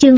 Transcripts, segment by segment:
Chương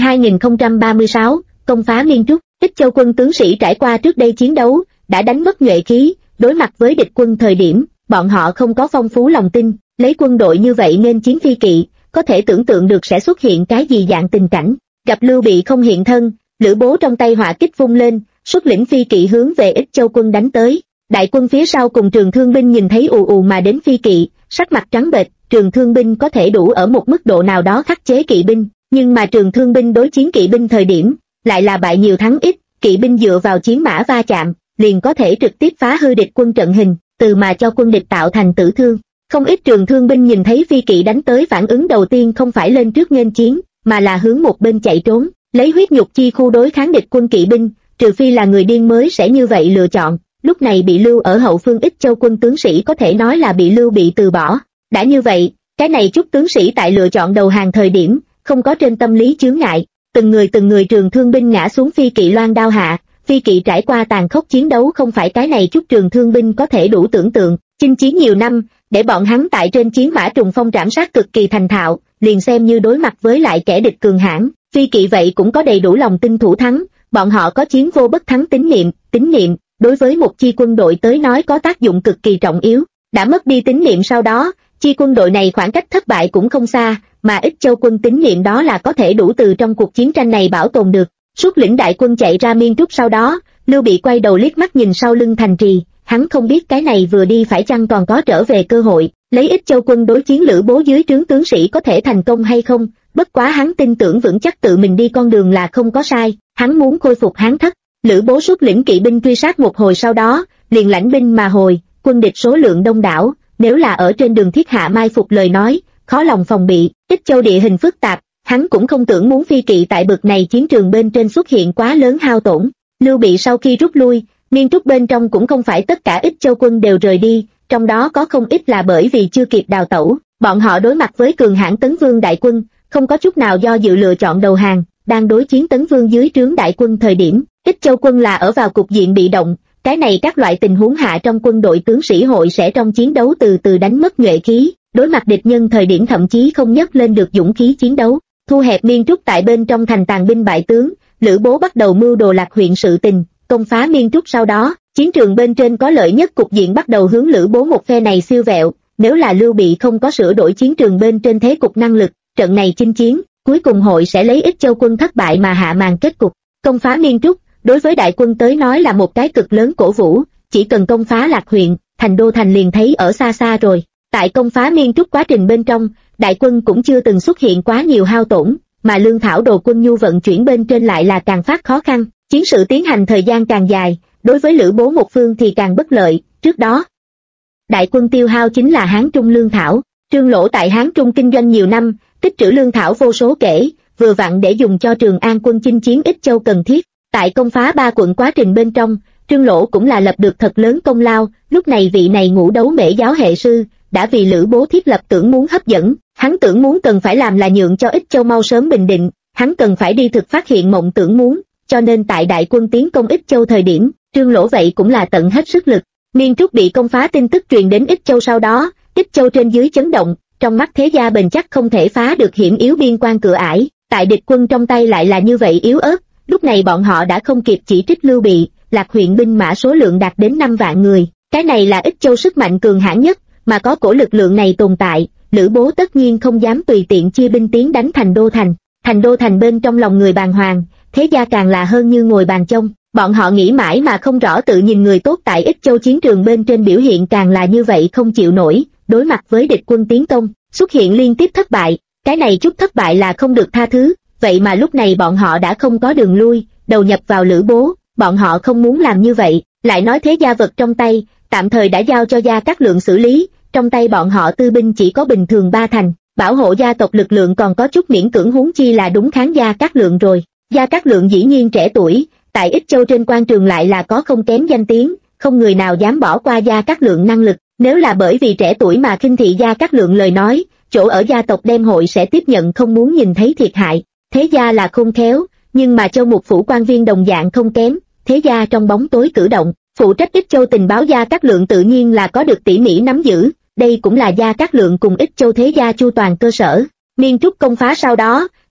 2036, công phá Miên Trúc. Ích Châu quân tướng sĩ trải qua trước đây chiến đấu, đã đánh mất nhuệ khí, đối mặt với địch quân thời điểm, bọn họ không có phong phú lòng tin, lấy quân đội như vậy nên chiến phi kỵ, có thể tưởng tượng được sẽ xuất hiện cái gì dạng tình cảnh. Gặp Lưu Bị không hiện thân, Lữ Bố trong tay hỏa kích vung lên, xuất lĩnh phi kỵ hướng về Ích Châu quân đánh tới. Đại quân phía sau cùng Trường Thương binh nhìn thấy ù ù mà đến phi kỵ, sắc mặt trắng bệch. Trường Thương binh có thể đủ ở một mức độ nào đó khắc chế kỵ binh, nhưng mà Trường Thương binh đối chiến kỵ binh thời điểm, lại là bại nhiều thắng ít. Kỵ binh dựa vào chiến mã va chạm, liền có thể trực tiếp phá hư địch quân trận hình, từ mà cho quân địch tạo thành tử thương. Không ít Trường Thương binh nhìn thấy phi kỵ đánh tới, phản ứng đầu tiên không phải lên trước nghênh chiến, mà là hướng một bên chạy trốn, lấy huyết nhục chi khu đối kháng địch quân kỵ binh, trừ phi là người điên mới sẽ như vậy lựa chọn. Lúc này bị lưu ở hậu phương Ích Châu quân tướng sĩ có thể nói là bị Lưu Bị từ bỏ. Đã như vậy, cái này chút tướng sĩ tại lựa chọn đầu hàng thời điểm, không có trên tâm lý chướng ngại, từng người Trường Thương binh ngã xuống phi kỵ loan đao hạ. Phi kỵ trải qua tàn khốc chiến đấu không phải cái này chút Trường Thương binh có thể đủ tưởng tượng, chinh chiến nhiều năm, để bọn hắn tại trên chiến mã trùng phong trảm sát cực kỳ thành thạo, liền xem như đối mặt với lại kẻ địch cường hãn, phi kỵ vậy cũng có đầy đủ lòng tin thủ thắng. Bọn họ có chiến vô bất thắng tín niệm đối với một chi quân đội tới nói có tác dụng cực kỳ trọng yếu. Đã mất đi tín niệm sau đó, chi quân đội này khoảng cách thất bại cũng không xa, mà Ích Châu quân tín niệm đó là có thể đủ từ trong cuộc chiến tranh này bảo tồn được. Xuất lĩnh đại quân chạy ra Miên Trúc sau đó, Lưu Bị quay đầu liếc mắt nhìn sau lưng thành trì, hắn không biết cái này vừa đi phải chăng còn có trở về cơ hội, lấy Ích Châu quân đối chiến Lữ Bố dưới trướng tướng sĩ có thể thành công hay không, bất quá hắn tin tưởng vững chắc tự mình đi con đường là không có sai, hắn muốn khôi phục Hán Thất. Lữ Bố xuất lĩnh kỵ binh truy sát một hồi sau đó, liền lãnh binh mà hồi, quân địch số lượng đông đảo, nếu là ở trên đường thiết hạ mai phục lời nói, khó lòng phòng bị. Ích Châu địa hình phức tạp, hắn cũng không tưởng muốn phi kỵ tại bực này chiến trường bên trên xuất hiện quá lớn hao tổn. Lưu Bị sau khi rút lui, Miên Trúc bên trong cũng không phải tất cả Ích Châu quân đều rời đi, trong đó có không ít là bởi vì chưa kịp đào tẩu, bọn họ đối mặt với cường hãn Tấn Vương đại quân, không có chút nào do dự lựa chọn đầu hàng. Đang đối chiến Tấn Vương dưới trướng đại quân thời điểm, Ích Châu quân là ở vào cục diện bị động, cái này các loại tình huống hạ trong quân đội tướng sĩ hội sẽ trong chiến đấu từ từ đánh mất nhuệ khí, đối mặt địch nhân thời điểm thậm chí không nhấc lên được dũng khí chiến đấu. Thu hẹp Miên Trúc tại bên trong thành tàn binh bại tướng, Lữ Bố bắt đầu mưu đồ Lạc huyện sự tình, công phá Miên Trúc sau đó, chiến trường bên trên có lợi nhất cục diện bắt đầu hướng Lữ Bố một phe này siêu vẹo, nếu là Lưu Bị không có sửa đổi chiến trường bên trên thế cục năng lực, trận này chinh chiến, cuối cùng hội sẽ lấy Ích Châu quân thất bại mà hạ màn kết cục. Công phá Miên Trúc, đối với đại quân tới nói là một cái cực lớn cổ vũ, chỉ cần công phá Lạc huyện, thành đô thành liền thấy ở xa xa rồi. Tại công phá Miên Trúc quá trình bên trong, đại quân cũng chưa từng xuất hiện quá nhiều hao tổn, mà lương thảo đồ quân nhu vận chuyển bên trên lại là càng phát khó khăn, chiến sự tiến hành thời gian càng dài, đối với Lữ Bố một phương thì càng bất lợi. Trước đó, đại quân tiêu hao chính là Hán Trung lương thảo, Trương Lỗ tại Hán Trung kinh doanh nhiều năm, tích trữ lương thảo vô số kể, vừa vặn để dùng cho Trường An quân chinh chiến Ích Châu cần thiết. Tại công phá 3 quận quá trình bên trong, Trương Lỗ cũng là lập được thật lớn công lao, lúc này vị này ngũ đấu mễ giáo hệ sư, đã vì Lữ Bố thiết lập tưởng muốn hấp dẫn, hắn tưởng muốn cần phải làm là nhượng cho Ích Châu mau sớm bình định, hắn cần phải đi thực phát hiện mộng tưởng muốn, cho nên tại đại quân tiến công Ích Châu thời điểm, Trương Lỗ vậy cũng là tận hết sức lực. Miên Trúc bị công phá tin tức truyền đến Ích Châu sau đó, Ích Châu trên dưới chấn động, trong mắt thế gia bền chắc không thể phá được hiểm yếu biên quan cửa ải, tại địch quân trong tay lại là như vậy yếu ớt, lúc này bọn họ đã không kịp chỉ trích Lưu Bị, Lạc huyện binh mã số lượng đạt đến 5 vạn người, cái này là Ích Châu sức mạnh cường hãn nhất, mà có cổ lực lượng này tồn tại, Lữ Bố tất nhiên không dám tùy tiện chia binh tiến đánh thành đô thành. Thành đô thành bên trong lòng người bàng hoàng, thế gia càng là hơn như ngồi bàn trông, bọn họ nghĩ mãi mà không rõ, tự nhìn người tốt tại Ích Châu chiến trường bên trên biểu hiện càng là như vậy không chịu nổi, đối mặt với địch quân tiến công, xuất hiện liên tiếp thất bại, cái này chút thất bại là không được tha thứ, vậy mà lúc này bọn họ đã không có đường lui, đầu nhập vào Lữ Bố, bọn họ không muốn làm như vậy, lại nói thế gia vật trong tay, tạm thời đã giao cho Gia Cát Lượng xử lý, trong tay bọn họ tư binh chỉ có bình thường 3 thành, bảo hộ gia tộc lực lượng còn có chút miễn cưỡng, huống chi là đúng kháng Gia Cát Lượng rồi. Gia Cát Lượng dĩ nhiên trẻ tuổi, tại Ích Châu trên quan trường lại là có không kém danh tiếng, không người nào dám bỏ qua Gia Cát Lượng năng lực, nếu là bởi vì trẻ tuổi mà khinh thị Gia Cát Lượng lời nói, chỗ ở gia tộc đem hội sẽ tiếp nhận không muốn nhìn thấy thiệt hại. Thế gia là khôn khéo, nhưng mà Châu Mục phủ quan viên đồng dạng không kém, thế gia trong bóng tối cử động, phụ trách Ích Châu tình báo Gia Cát Lượng tự nhiên là có được tỉ mỉ nắm giữ, đây cũng là Gia Cát Lượng cùng Ích Châu thế gia chu toàn cơ sở. Miên Trúc công phá sau đó,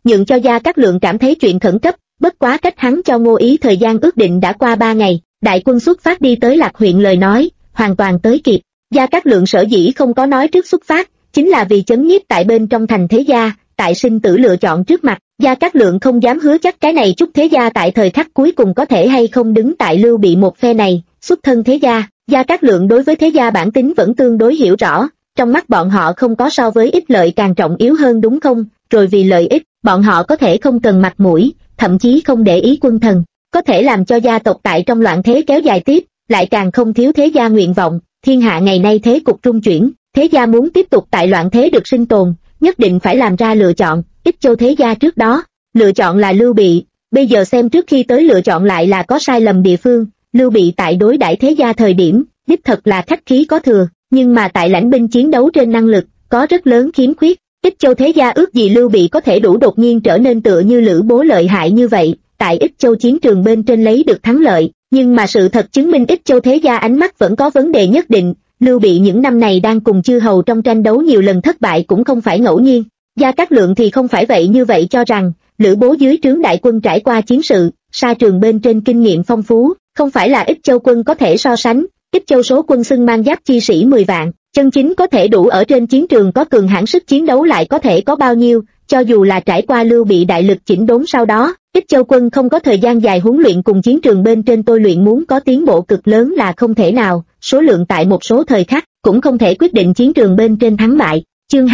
nhượng cho Gia Cát Lượng cảm thấy chuyện khẩn cấp, bất quá cách hắn cho Ngô Ý thời gian ước định đã qua 3 ngày, đại quân xuất phát đi tới Lạc huyện lời nói, hoàn toàn tới kịp. Gia Cát Lượng sở dĩ không có nói trước xuất phát, chính là vì chấn nhiếp tại bên trong thành thế gia, tại sinh tử lựa chọn trước mặt, Gia Cát Lượng không dám hứa chắc cái này chút thế gia tại thời khắc cuối cùng có thể hay không đứng tại Lưu Bị một phe này, xuất thân thế gia, Gia Cát Lượng đối với thế gia bản tính vẫn tương đối hiểu rõ, trong mắt bọn họ không có so với ích lợi càng trọng yếu hơn đúng không, rồi vì lợi ích, bọn họ có thể không cần mặt mũi, thậm chí không để ý quân thần, có thể làm cho gia tộc tại trong loạn thế kéo dài tiếp, lại càng không thiếu thế gia nguyện vọng, thiên hạ ngày nay thế cục trung chuyển, thế gia muốn tiếp tục tại loạn thế được sinh tồn, nhất định phải làm ra lựa chọn, Ích Châu thế gia trước đó, lựa chọn là Lưu Bị, bây giờ xem trước khi tới lựa chọn lại là có sai lầm địa phương, Lưu Bị tại đối đãi thế gia thời điểm, đích thật là khách khí có thừa, nhưng mà tại lãnh binh chiến đấu trên năng lực, có rất lớn khiếm khuyết, Ích Châu thế gia ước gì Lưu Bị có thể đủ đột nhiên trở nên tựa như Lữ Bố lợi hại như vậy, tại Ích Châu chiến trường bên trên lấy được thắng lợi, nhưng mà sự thật chứng minh Ích Châu thế gia ánh mắt vẫn có vấn đề nhất định, Lưu Bị những năm này đang cùng chư hầu trong tranh đấu nhiều lần thất bại cũng không phải ngẫu nhiên, Gia Cát Lượng thì không phải vậy như vậy cho rằng, Lữ Bố dưới trướng đại quân trải qua chiến sự, sa trường bên trên kinh nghiệm phong phú, không phải là Ích Châu quân có thể so sánh, Ích Châu số quân xưng mang giáp chi sĩ 10 vạn, chân chính có thể đủ ở trên chiến trường có cường hãn sức chiến đấu lại có thể có bao nhiêu, cho dù là trải qua Lưu Bị đại lực chỉnh đốn sau đó, Ích Châu quân không có thời gian dài huấn luyện cùng chiến trường bên trên tôi luyện muốn có tiến bộ cực lớn là không thể nào, số lượng tại một số thời khắc, cũng không thể quyết định chiến trường bên trên thắng bại. Chương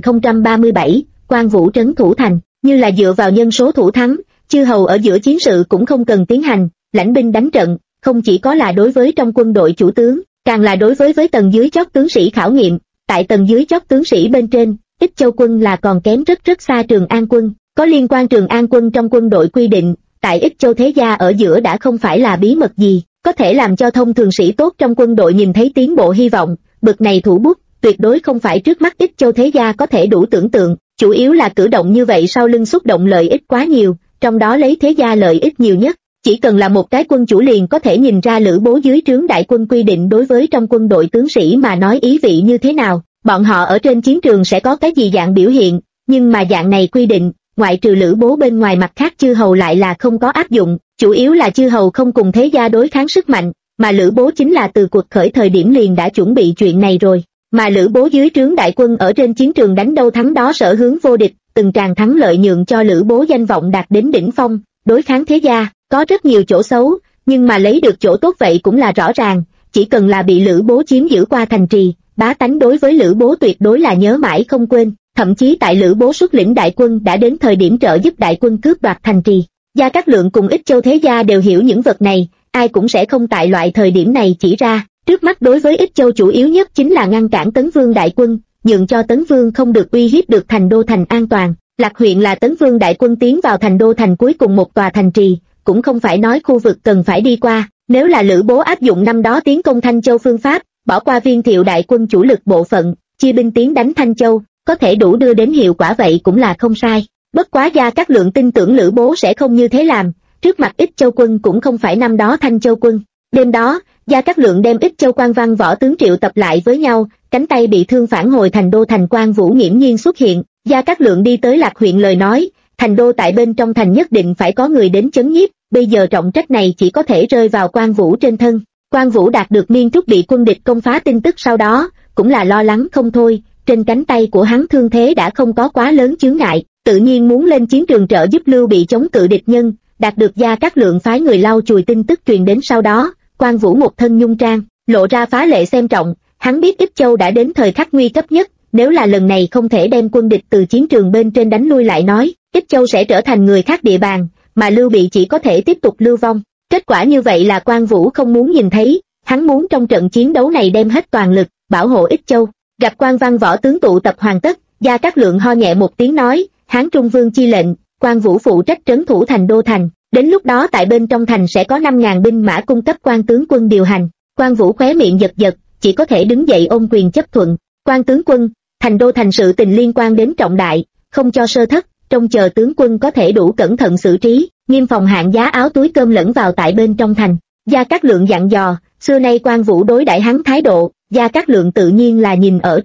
2037, Quan Vũ trấn thủ thành, như là dựa vào nhân số thủ thắng, chư hầu ở giữa chiến sự cũng không cần tiến hành, lãnh binh đánh trận, không chỉ có là đối với trong quân đội chủ tướng, càng là đối với tầng dưới chót tướng sĩ khảo nghiệm, tại tầng dưới chót tướng sĩ bên trên, Ích Châu quân là còn kém rất xa Trường An quân, có liên quan Trường An quân trong quân đội quy định, tại Ích Châu thế gia ở giữa đã không phải là bí mật gì, có thể làm cho thông thường sĩ tốt trong quân đội nhìn thấy tiến bộ hy vọng, bực này thủ bút, tuyệt đối không phải trước mắt Ích Châu thế gia có thể đủ tưởng tượng, chủ yếu là cử động như vậy sau lưng xúc động lợi ích quá nhiều, trong đó lấy thế gia lợi ích nhiều nhất. Chỉ cần là một cái quân chủ liền có thể nhìn ra Lữ Bố dưới trướng đại quân quy định đối với trong quân đội tướng sĩ mà nói ý vị như thế nào, bọn họ ở trên chiến trường sẽ có cái gì dạng biểu hiện, nhưng mà dạng này quy định, ngoại trừ Lữ Bố bên ngoài mặt khác chư hầu lại là không có áp dụng, chủ yếu là chư hầu không cùng thế gia đối kháng sức mạnh, mà Lữ Bố chính là từ cuộc khởi thời điểm liền đã chuẩn bị chuyện này rồi, mà Lữ Bố dưới trướng đại quân ở trên chiến trường đánh đâu thắng đó sở hướng vô địch, từng tràng thắng lợi nhượng cho Lữ Bố danh vọng đạt đến đỉnh phong, đối kháng thế gia. Có rất nhiều chỗ xấu, nhưng mà lấy được chỗ tốt vậy cũng là rõ ràng, chỉ cần là bị Lữ Bố chiếm giữ qua thành trì, bá tánh đối với Lữ Bố tuyệt đối là nhớ mãi không quên, thậm chí tại Lữ Bố xuất lĩnh đại quân đã đến thời điểm trợ giúp đại quân cướp đoạt thành trì. Gia Cát Lượng cùng Ích Châu thế gia đều hiểu những vật này, ai cũng sẽ không tại loại thời điểm này chỉ ra, trước mắt đối với Ích Châu chủ yếu nhất chính là ngăn cản Tấn Vương đại quân, nhượng cho Tấn Vương không được uy hiếp được thành đô thành an toàn. Lạc huyện là Tấn Vương đại quân tiến vào thành đô thành cuối cùng một tòa thành trì, cũng không phải nói khu vực cần phải đi qua, nếu là Lữ Bố áp dụng năm đó tiến công Thanh Châu phương pháp, bỏ qua Viên Thiệu đại quân chủ lực bộ phận, chia binh tiến đánh Thanh Châu, có thể đủ đưa đến hiệu quả vậy cũng là không sai. Bất quá Gia Cát Lượng tin tưởng Lữ Bố sẽ không như thế làm, trước mặt Ích Châu quân cũng không phải năm đó Thanh Châu quân. Đêm đó, Gia Cát Lượng đem Ích Châu quan văn võ tướng triệu tập lại với nhau, cánh tay bị thương phản hồi thành đô thành Quan Vũ nghiễm nhiên xuất hiện, Gia Cát Lượng đi tới Lạc huyện lời nói, thành đô tại bên trong thành nhất định phải có người đến chấn nhiếp, bây giờ trọng trách này chỉ có thể rơi vào Quan Vũ trên thân. Quan Vũ đạt được Miên Trúc bị quân địch công phá tin tức sau đó, cũng là lo lắng không thôi, trên cánh tay của hắn thương thế đã không có quá lớn chướng ngại, tự nhiên muốn lên chiến trường trợ giúp Lưu Bị chống cự địch nhân, đạt được Gia Cát Lượng phái người lau chùi tin tức truyền đến sau đó, Quan Vũ một thân nhung trang, lộ ra phá lệ xem trọng, hắn biết Ích Châu đã đến thời khắc nguy cấp nhất, nếu là lần này không thể đem quân địch từ chiến trường bên trên đánh lui lại nói, Ích Châu sẽ trở thành người khác địa bàn, mà Lưu Bị chỉ có thể tiếp tục lưu vong. Kết quả như vậy là Quan Vũ không muốn nhìn thấy, hắn muốn trong trận chiến đấu này đem hết toàn lực, bảo hộ Ích Châu. Gặp quan văn võ tướng tụ tập hoàn tất, Gia Cát Lượng ho nhẹ một tiếng nói, Hán Trung Vương chi lệnh, Quan Vũ phụ trách trấn thủ thành đô thành, đến lúc đó tại bên trong thành sẽ có 5.000 binh mã cung cấp quan tướng quân điều hành. Quan Vũ khóe miệng giật giật, chỉ có thể đứng dậy ôm quyền chấp thuận. Quan tướng quân, thành đô thành sự tình liên quan đến trọng đại, không cho sơ thất, trông chờ tướng quân có thể đủ cẩn thận xử trí, nghiêm phòng hạn giá áo túi cơm lẫn vào tại bên trong thành. Gia Cát Lượng dặn dò, xưa nay Quan Vũ đối đãi hắn thái độ, Gia Cát Lượng tự nhiên là nhìn ở trong mắt,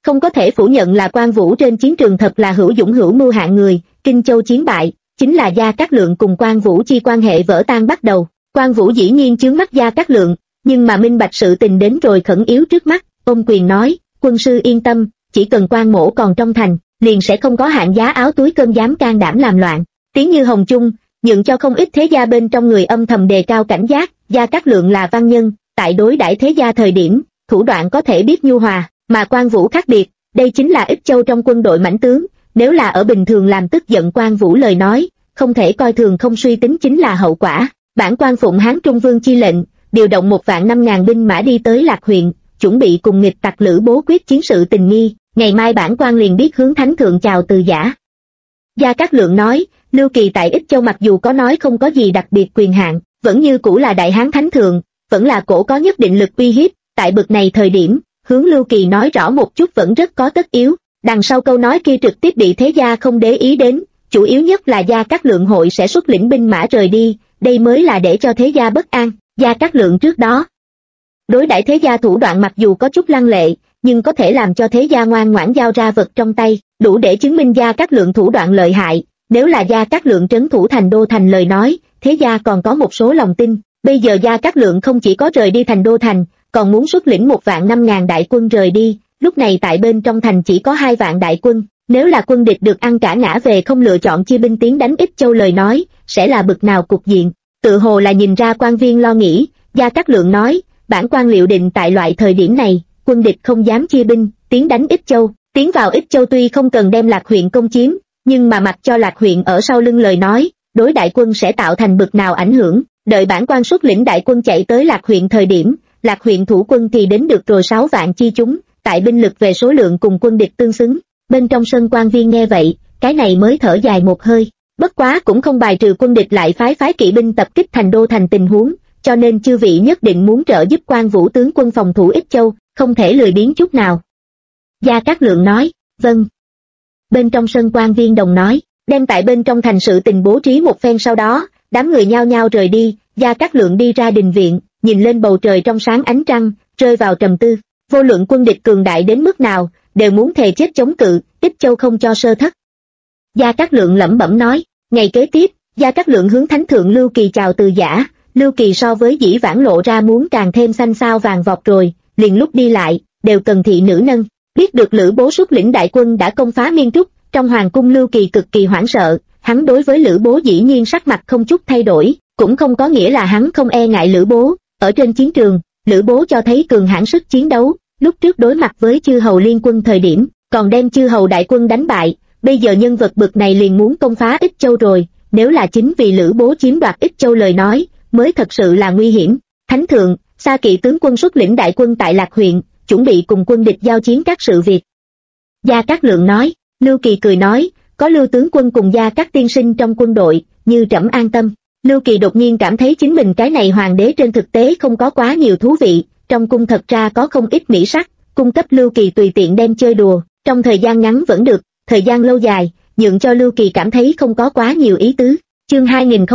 Không có thể phủ nhận là Quan Vũ trên chiến trường thật là hữu dũng hữu mưu hạng người. Kinh Châu chiến bại, chính là Gia Cát Lượng cùng Quan Vũ chi quan hệ vỡ tan bắt đầu. Quan Vũ dĩ nhiên chướng mắt Gia Cát Lượng, nhưng mà minh bạch sự tình đến rồi khẩn yếu trước mắt, ôm quyền nói, quân sư yên tâm, chỉ cần Quan mỗ còn trong thành, liền sẽ không có hạng giá áo túi cơm dám can đảm làm loạn. Tiếng như hồng chung, nhượng cho không ít thế gia bên trong người âm thầm đề cao cảnh giác. Gia Cát Lượng là văn nhân, tại đối đãi thế gia thời điểm, thủ đoạn có thể biết nhu hòa, mà Quan Vũ khác biệt, đây chính là Ích Châu trong quân đội mãnh tướng, nếu là ở bình thường làm tức giận Quan Vũ lời nói, không thể coi thường không suy tính chính là hậu quả. Bản quan phụng Hán Trung Vương chi lệnh, điều động 1.500.000 binh mã đi tới Lạc huyện, chuẩn bị cùng nghịch tặc Lữ Bố quyết chiến sự tình nghi, ngày mai bản quan liền biết hướng thánh thượng chào từ giả. Gia Cát Lượng nói, Lưu Kỳ tại Ích Châu mặc dù có nói không có gì đặc biệt quyền hạn, vẫn như cũ là đại hán thánh thượng, vẫn là cổ có nhất định lực uy hiếp, tại bực này thời điểm, hướng Lưu Kỳ nói rõ một chút vẫn rất có tất yếu. Đằng sau câu nói kia trực tiếp bị thế gia không để ý đến, chủ yếu nhất là Gia Cát Lượng hội sẽ xuất lĩnh binh mã rời đi, đây mới là để cho thế gia bất an. Gia Cát Lượng trước đó đối đãi thế gia thủ đoạn mặc dù có chút lăng lệ, nhưng có thể làm cho thế gia ngoan ngoãn giao ra vật trong tay, đủ để chứng minh Gia Cát Lượng thủ đoạn lợi hại. Nếu là Gia Cát Lượng trấn thủ thành đô thành lời nói, thế gia còn có một số lòng tin. Bây giờ Gia Cát Lượng không chỉ có rời đi thành đô thành, còn muốn xuất lĩnh 1.500.000 đại quân rời đi. Lúc này tại bên trong thành chỉ có 2 vạn đại quân, nếu là quân địch được ăn cả ngã về không lựa chọn chia binh tiến đánh Ích Châu lời nói, sẽ là bực nào cục diện. Tự hồ là nhìn ra quan viên lo nghĩ, Gia Cát Lượng nói, bản quan liệu định tại loại thời điểm này, quân địch không dám chia binh, tiến đánh Ích Châu. Tiến vào Ích Châu tuy không cần đem Lạc huyện công chiếm, nhưng mà mặc cho Lạc huyện ở sau lưng lời nói, đối đại quân sẽ tạo thành bực nào ảnh hưởng. Đợi bản quan xuất lĩnh đại quân chạy tới Lạc huyện thời điểm, Lạc huyện thủ quân thì đến được rồi 6 vạn chi chúng, tại binh lực về số lượng cùng quân địch tương xứng. Bên trong sân quan viên nghe vậy, cái này mới thở dài một hơi, bất quá cũng không bài trừ quân địch lại phái kỵ binh tập kích thành đô thành tình huống, cho nên chư vị nhất định muốn trợ giúp Quan Vũ tướng quân phòng thủ Ích Châu, không thể lười biếng chút nào. Gia Cát Lượng nói, vâng. Bên trong sân quan viên đồng nói, đem tại bên trong thành sự tình bố trí một phen sau đó, đám người nhao nhao rời đi. Gia Cát Lượng đi ra đình viện, nhìn lên bầu trời trong sáng ánh trăng, rơi vào trầm tư. Vô luận quân địch cường đại đến mức nào, đều muốn thề chết chống cự, Ích Châu không cho sơ thất. Gia Cát Lượng lẩm bẩm nói. Ngày kế tiếp, Gia Cát Lượng hướng thánh thượng Lưu Kỳ chào từ giả. Lưu Kỳ so với dĩ vãng lộ ra muốn càng thêm xanh xao vàng vọt rồi, liền lúc đi lại, đều cần thị nữ nâng. Biết được Lữ Bố xuất lĩnh đại quân đã công phá Miên Trúc, trong hoàng cung Lưu Kỳ cực kỳ hoảng sợ, hắn đối với Lữ Bố dĩ nhiên sắc mặt không chút thay đổi, cũng không có nghĩa là hắn không e ngại Lữ Bố. Ở trên chiến trường, Lữ Bố cho thấy cường hãn sức chiến đấu, lúc trước đối mặt với chư hầu liên quân thời điểm, còn đem chư hầu đại quân đánh bại, bây giờ nhân vật bực này liền muốn công phá Ích Châu rồi, nếu là chính vì Lữ Bố chiếm đoạt Ích Châu lời nói, mới thật sự là nguy hiểm. Thánh thượng, Sa Kỵ tướng quân xuất lĩnh đại quân tại Lạc huyện, chuẩn bị cùng quân địch giao chiến các sự việc. Gia Cát Lượng nói. Lưu Kỳ cười nói, có Lưu tướng quân cùng Gia Cát tiên sinh trong quân đội, như trẫm an tâm. Lưu Kỳ đột nhiên cảm thấy chính mình cái này hoàng đế trên thực tế không có quá nhiều thú vị, trong cung thật ra có không ít mỹ sắc, cung cấp Lưu Kỳ tùy tiện đem chơi đùa, trong thời gian ngắn vẫn được, thời gian lâu dài, nhượng cho Lưu Kỳ cảm thấy không có quá nhiều ý tứ. Chương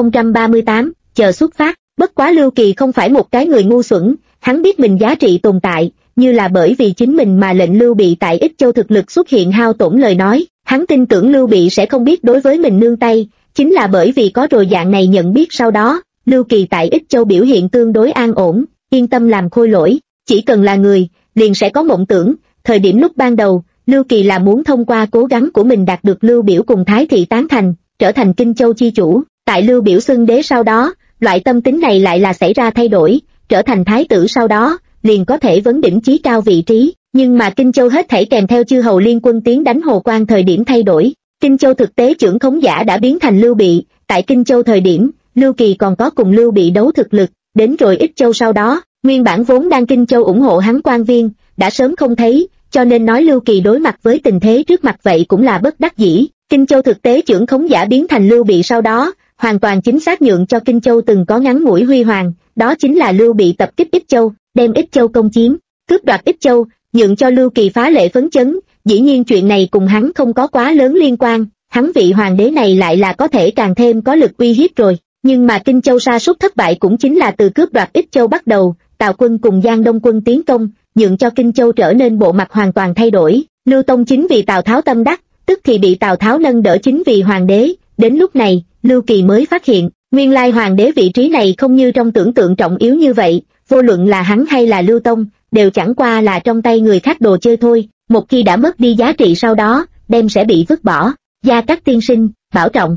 2038, chờ xuất phát. Bất quá Lưu Kỳ không phải một cái người ngu xuẩn, hắn biết mình giá trị tồn tại, như là bởi vì chính mình mà lệnh Lưu Bị tại Ích Châu thực lực xuất hiện hao tổn lời nói, hắn tin tưởng Lưu Bị sẽ không biết đối với mình nương tay, chính là bởi vì có rồi dạng này nhận biết sau đó, Lưu Kỳ tại Ích Châu biểu hiện tương đối an ổn, yên tâm làm khôi lỗi, chỉ cần là người, liền sẽ có mộng tưởng. Thời điểm lúc ban đầu, Lưu Kỳ là muốn thông qua cố gắng của mình đạt được Lưu Biểu cùng Thái Thị tán thành, trở thành Kinh Châu chi chủ, tại Lưu Biểu xưng đế sau đó, loại tâm tính này lại là xảy ra thay đổi, trở thành thái tử sau đó, liền có thể vấn đỉnh chí cao vị trí, nhưng mà Kinh Châu hết thảy kèm theo chư hầu liên quân tiến đánh Hồ Quan thời điểm thay đổi. Kinh Châu thực tế trưởng khống giả đã biến thành Lưu Bị, tại Kinh Châu thời điểm, Lưu Kỳ còn có cùng Lưu Bị đấu thực lực, đến rồi Ích Châu sau đó, nguyên bản vốn đang Kinh Châu ủng hộ hắn quan viên, đã sớm không thấy, cho nên nói Lưu Kỳ đối mặt với tình thế trước mặt vậy cũng là bất đắc dĩ. Kinh Châu thực tế trưởng khống giả biến thành Lưu Bị sau đó, hoàn toàn chính xác nhượng cho Kinh Châu từng có ngắn ngủi huy hoàng, đó chính là Lưu Bị tập kích Ích Châu, đem Ích Châu công chiếm, cướp đoạt Ích Châu, nhượng cho Lưu Kỳ phá lệ phấn chấn. Dĩ nhiên chuyện này cùng hắn không có quá lớn liên quan, hắn vị hoàng đế này lại là có thể càng thêm có lực uy hiếp rồi. Nhưng mà Kinh Châu sa sút thất bại cũng chính là từ cướp đoạt Ích Châu bắt đầu, Tào quân cùng Giang Đông quân tiến công, nhượng cho Kinh Châu trở nên bộ mặt hoàn toàn thay đổi, Lưu Tông chính vì Tào Tháo tâm đắc, tức thì bị Tào Tháo nâng đỡ chính vì hoàng đế. Đến lúc này, Lưu Kỳ mới phát hiện, nguyên lai hoàng đế vị trí này không như trong tưởng tượng trọng yếu như vậy, vô luận là hắn hay là Lưu Tông, đều chẳng qua là trong tay người khác đồ chơi thôi, một khi đã mất đi giá trị sau đó, đem sẽ bị vứt bỏ. Gia Cát tiên sinh, bảo trọng.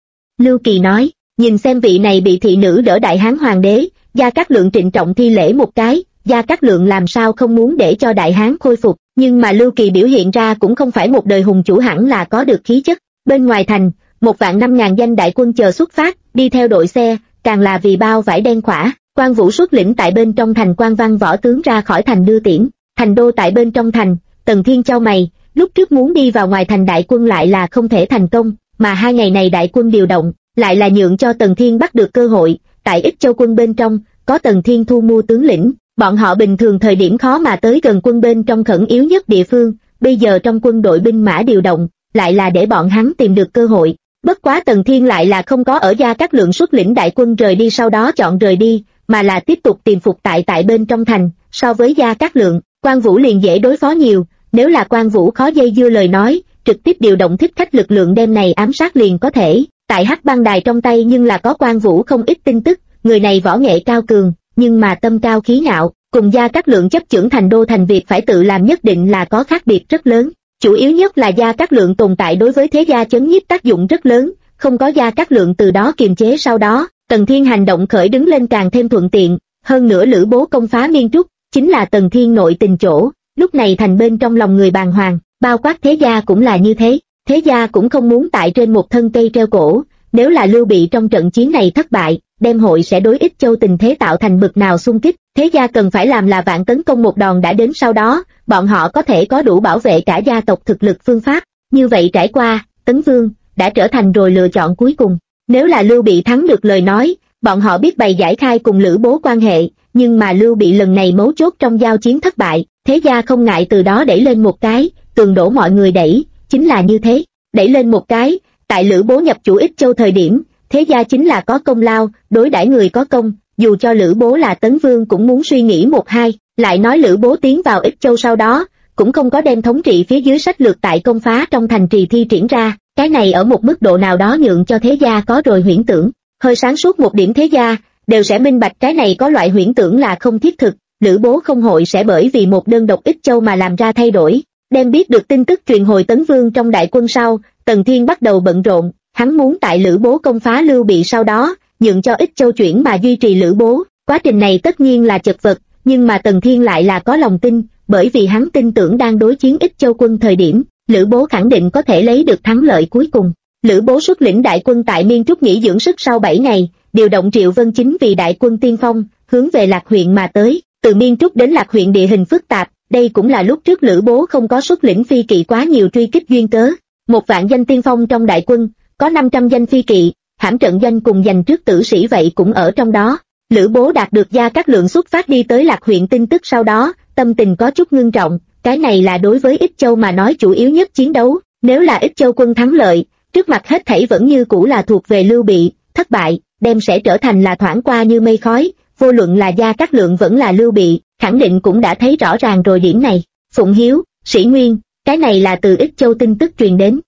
Lưu Kỳ nói, nhìn xem vị này bị thị nữ đỡ đại hán hoàng đế, Gia Cát Lượng trịnh trọng thi lễ một cái. Gia Cát Lượng làm sao không muốn để cho đại hán khôi phục, nhưng mà Lưu Kỳ biểu hiện ra cũng không phải một đời hùng chủ hẳn là có được khí chất. Bên ngoài thành, 1.500.000 danh đại quân chờ xuất phát, đi theo đội xe, càng là vì bao vải đen khỏa. Quan Vũ xuất lĩnh tại bên trong thành quan văn võ tướng ra khỏi thành đưa tiễn. Thành đô tại bên trong thành, Tần Thiên chau mày, lúc trước muốn đi vào ngoài thành đại quân lại là không thể thành công, mà 2 ngày này đại quân điều động, lại là nhượng cho Tần Thiên bắt được cơ hội. Tại Ích Châu quân bên trong, có Tần Thiên thu mua tướng lĩnh, bọn họ bình thường thời điểm khó mà tới gần quân bên trong khẩn yếu nhất địa phương, bây giờ trong quân đội binh mã điều động, lại là để bọn hắn tìm được cơ hội. Bất quá Tần Thiên lại là không có ở Gia Cát Lượng xuất lĩnh đại quân rời đi sau đó chọn rời đi, mà là tiếp tục tìm phục tại bên trong thành. So với Gia Cát Lượng, Quan Vũ liền dễ đối phó nhiều, nếu là Quan Vũ khó dây dưa lời nói, trực tiếp điều động thích khách lực lượng đêm này ám sát liền có thể. Tại Hắc Băng Đài trong tay nhưng là có Quan Vũ không ít tin tức, người này võ nghệ cao cường, nhưng mà tâm cao khí ngạo, cùng Gia Cát Lượng chấp chưởng thành đô thành việc phải tự làm nhất định là có khác biệt rất lớn. Chủ yếu nhất là Gia Cát Lượng tồn tại đối với thế gia chấn nhiếp tác dụng rất lớn, không có Gia Cát Lượng từ đó kiềm chế sau đó, Tần Thiên hành động khởi đứng lên càng thêm thuận tiện. Hơn nữa Lữ Bố công phá Miên Trúc, chính là Tần Thiên nội tình chỗ, lúc này thành bên trong lòng người bàng hoàng, bao quát thế gia cũng là như thế. Thế gia cũng không muốn tại trên một thân cây treo cổ, nếu là Lưu Bị trong trận chiến này thất bại, đem hội sẽ đối Ích Châu tình thế tạo thành bực nào xung kích. Thế gia cần phải làm là vạn tấn công một đòn đã đến sau đó, bọn họ có thể có đủ bảo vệ cả gia tộc thực lực phương pháp. Như vậy trải qua, Tấn Vương đã trở thành rồi lựa chọn cuối cùng. Nếu là Lưu Bị thắng được lời nói, bọn họ biết bày giải khai cùng Lữ Bố quan hệ, nhưng mà Lưu Bị lần này mấu chốt trong giao chiến thất bại, thế gia không ngại từ đó đẩy lên một cái, tường đổ mọi người đẩy, chính là như thế, đẩy lên một cái. Tại Lữ Bố nhập chủ Ích Châu thời điểm, thế gia chính là có công lao, đối đãi người có công, dù cho Lữ Bố là Tấn Vương cũng muốn suy nghĩ một hai. Lại nói Lữ Bố tiến vào Ích Châu sau đó, cũng không có đem thống trị phía dưới sách lược tại công phá trong thành trì thi triển ra, cái này ở một mức độ nào đó nhượng cho thế gia có rồi huyễn tưởng. Hơi sáng suốt một điểm thế gia, đều sẽ minh bạch cái này có loại huyễn tưởng là không thiết thực. Lữ Bố không hội sẽ bởi vì một đơn độc Ích Châu mà làm ra thay đổi. Đem biết được tin tức truyền hồi Tấn Vương trong đại quân sau, Tần Thiên bắt đầu bận rộn, hắn muốn tại Lữ Bố công phá Lưu Bị sau đó, nhượng cho Ích Châu chuyển mà duy trì Lữ Bố. Quá trình này tất nhiên là chật vật, nhưng mà Tần Thiên lại là có lòng tin, bởi vì hắn tin tưởng đang đối chiến Ích Châu quân thời điểm, Lữ Bố khẳng định có thể lấy được thắng lợi cuối cùng. Lữ Bố xuất lĩnh đại quân tại Miên Trúc nghỉ dưỡng sức sau 7 ngày, điều động Triệu Vân chính vì đại quân tiên phong, hướng về Lạc huyện mà tới. Từ Miên Trúc đến Lạc huyện địa hình phức tạp, đây cũng là lúc trước Lữ Bố không có xuất lĩnh phi kỵ quá nhiều truy kích duyên cớ. 1.000 danh tiên phong trong đại quân, có 500 danh phi kỵ, hãm trận doanh cùng giành trước tử sĩ vậy cũng ở trong đó. Lữ Bố đạt được Gia Cát Lượng xuất phát đi tới Lạc huyện tin tức sau đó, tâm tình có chút ngưng trọng, cái này là đối với Ích Châu mà nói chủ yếu nhất chiến đấu, nếu là Ích Châu quân thắng lợi, trước mặt hết thảy vẫn như cũ là thuộc về Lưu Bị, thất bại, đem sẽ trở thành là thoảng qua như mây khói, vô luận là Gia Cát Lượng vẫn là Lưu Bị, khẳng định cũng đã thấy rõ ràng rồi điểm này. Phụng Hiếu, Sĩ Nguyên, cái này là từ Ích Châu tin tức truyền đến.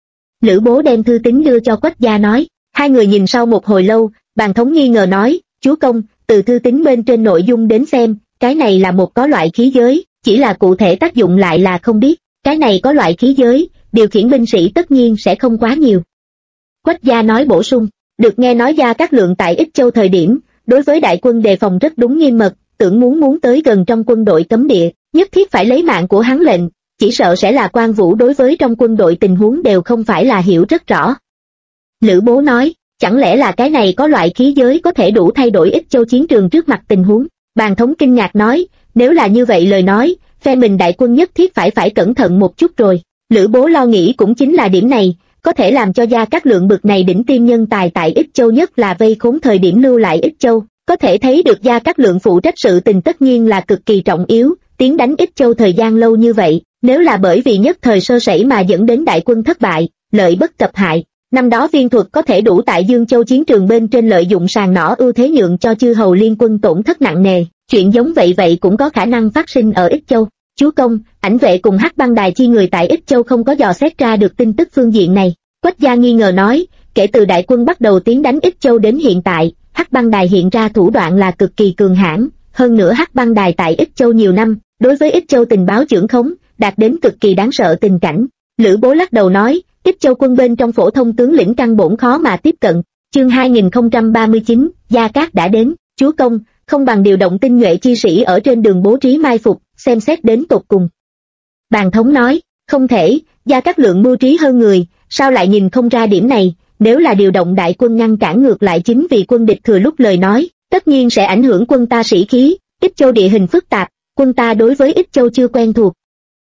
Lữ Bố đem thư tín đưa cho Quách gia nói, hai người nhìn sau một hồi lâu, Bàn Thống nghi ngờ nói, chúa công, từ thư tín bên trên nội dung đến xem, cái này là một có loại khí giới, chỉ là cụ thể tác dụng lại là không biết, cái này có loại khí giới, điều khiển binh sĩ tất nhiên sẽ không quá nhiều. Quách gia nói bổ sung, được nghe nói Gia Cát Lượng tại Ích Châu thời điểm, đối với đại quân đề phòng rất đúng nghiêm mật, tưởng muốn tới gần trong quân đội cấm địa, nhất thiết phải lấy mạng của hắn lệnh, chỉ sợ sẽ là Quan Vũ đối với trong quân đội tình huống đều không phải là hiểu rất rõ. Lữ Bố nói, chẳng lẽ là cái này có loại khí giới có thể đủ thay đổi Ích Châu chiến trường trước mặt tình huống. Bàn Thống kinh ngạc nói, nếu là như vậy lời nói, phe mình đại quân nhất thiết phải cẩn thận một chút rồi. Lữ Bố lo nghĩ cũng chính là điểm này, có thể làm cho Gia Cát Lượng bực này đỉnh tiêm nhân tài tại Ích Châu nhất là vây khốn thời điểm lưu lại Ích Châu, có thể thấy được Gia Cát Lượng phụ trách sự tình tất nhiên là cực kỳ trọng yếu, tiến đánh Ích Châu thời gian lâu như vậy, nếu là bởi vì nhất thời sơ sẩy mà dẫn đến đại quân thất bại, lợi bất cập hại. Năm đó viên thuật có thể đủ tại Dương Châu chiến trường bên trên lợi dụng sàng nỏ ưu thế nhượng cho chư hầu liên quân tổn thất nặng nề, chuyện giống vậy cũng có khả năng phát sinh ở Ích Châu. Chúa công, ảnh vệ cùng Hắc Băng Đài chi người tại Ích Châu không có dò xét ra được tin tức phương diện này. Quách gia nghi ngờ nói, kể từ đại quân bắt đầu tiến đánh Ích Châu đến hiện tại, Hắc Băng Đài hiện ra thủ đoạn là cực kỳ cường hãn, hơn nữa Hắc Băng Đài tại Ích Châu nhiều năm, đối với Ích Châu tình báo chưởng khống, đạt đến cực kỳ đáng sợ tình cảnh. Lữ Bố lắc đầu nói, Ích Châu quân bên trong phổ thông tướng lĩnh căn bổn khó mà tiếp cận. Chương 2039, Gia Cát đã đến. Chúa công, không bằng điều động tinh nhuệ chi sĩ ở trên đường bố trí mai phục, xem xét đến tột cùng. Bàn thống nói, không thể, Gia Cát Lượng mưu trí hơn người, sao lại nhìn không ra điểm này, nếu là điều động đại quân ngăn cản ngược lại chính vì quân địch thừa lúc lời nói, tất nhiên sẽ ảnh hưởng quân ta sĩ khí. Ích Châu địa hình phức tạp, quân ta đối với Ích Châu chưa quen thuộc.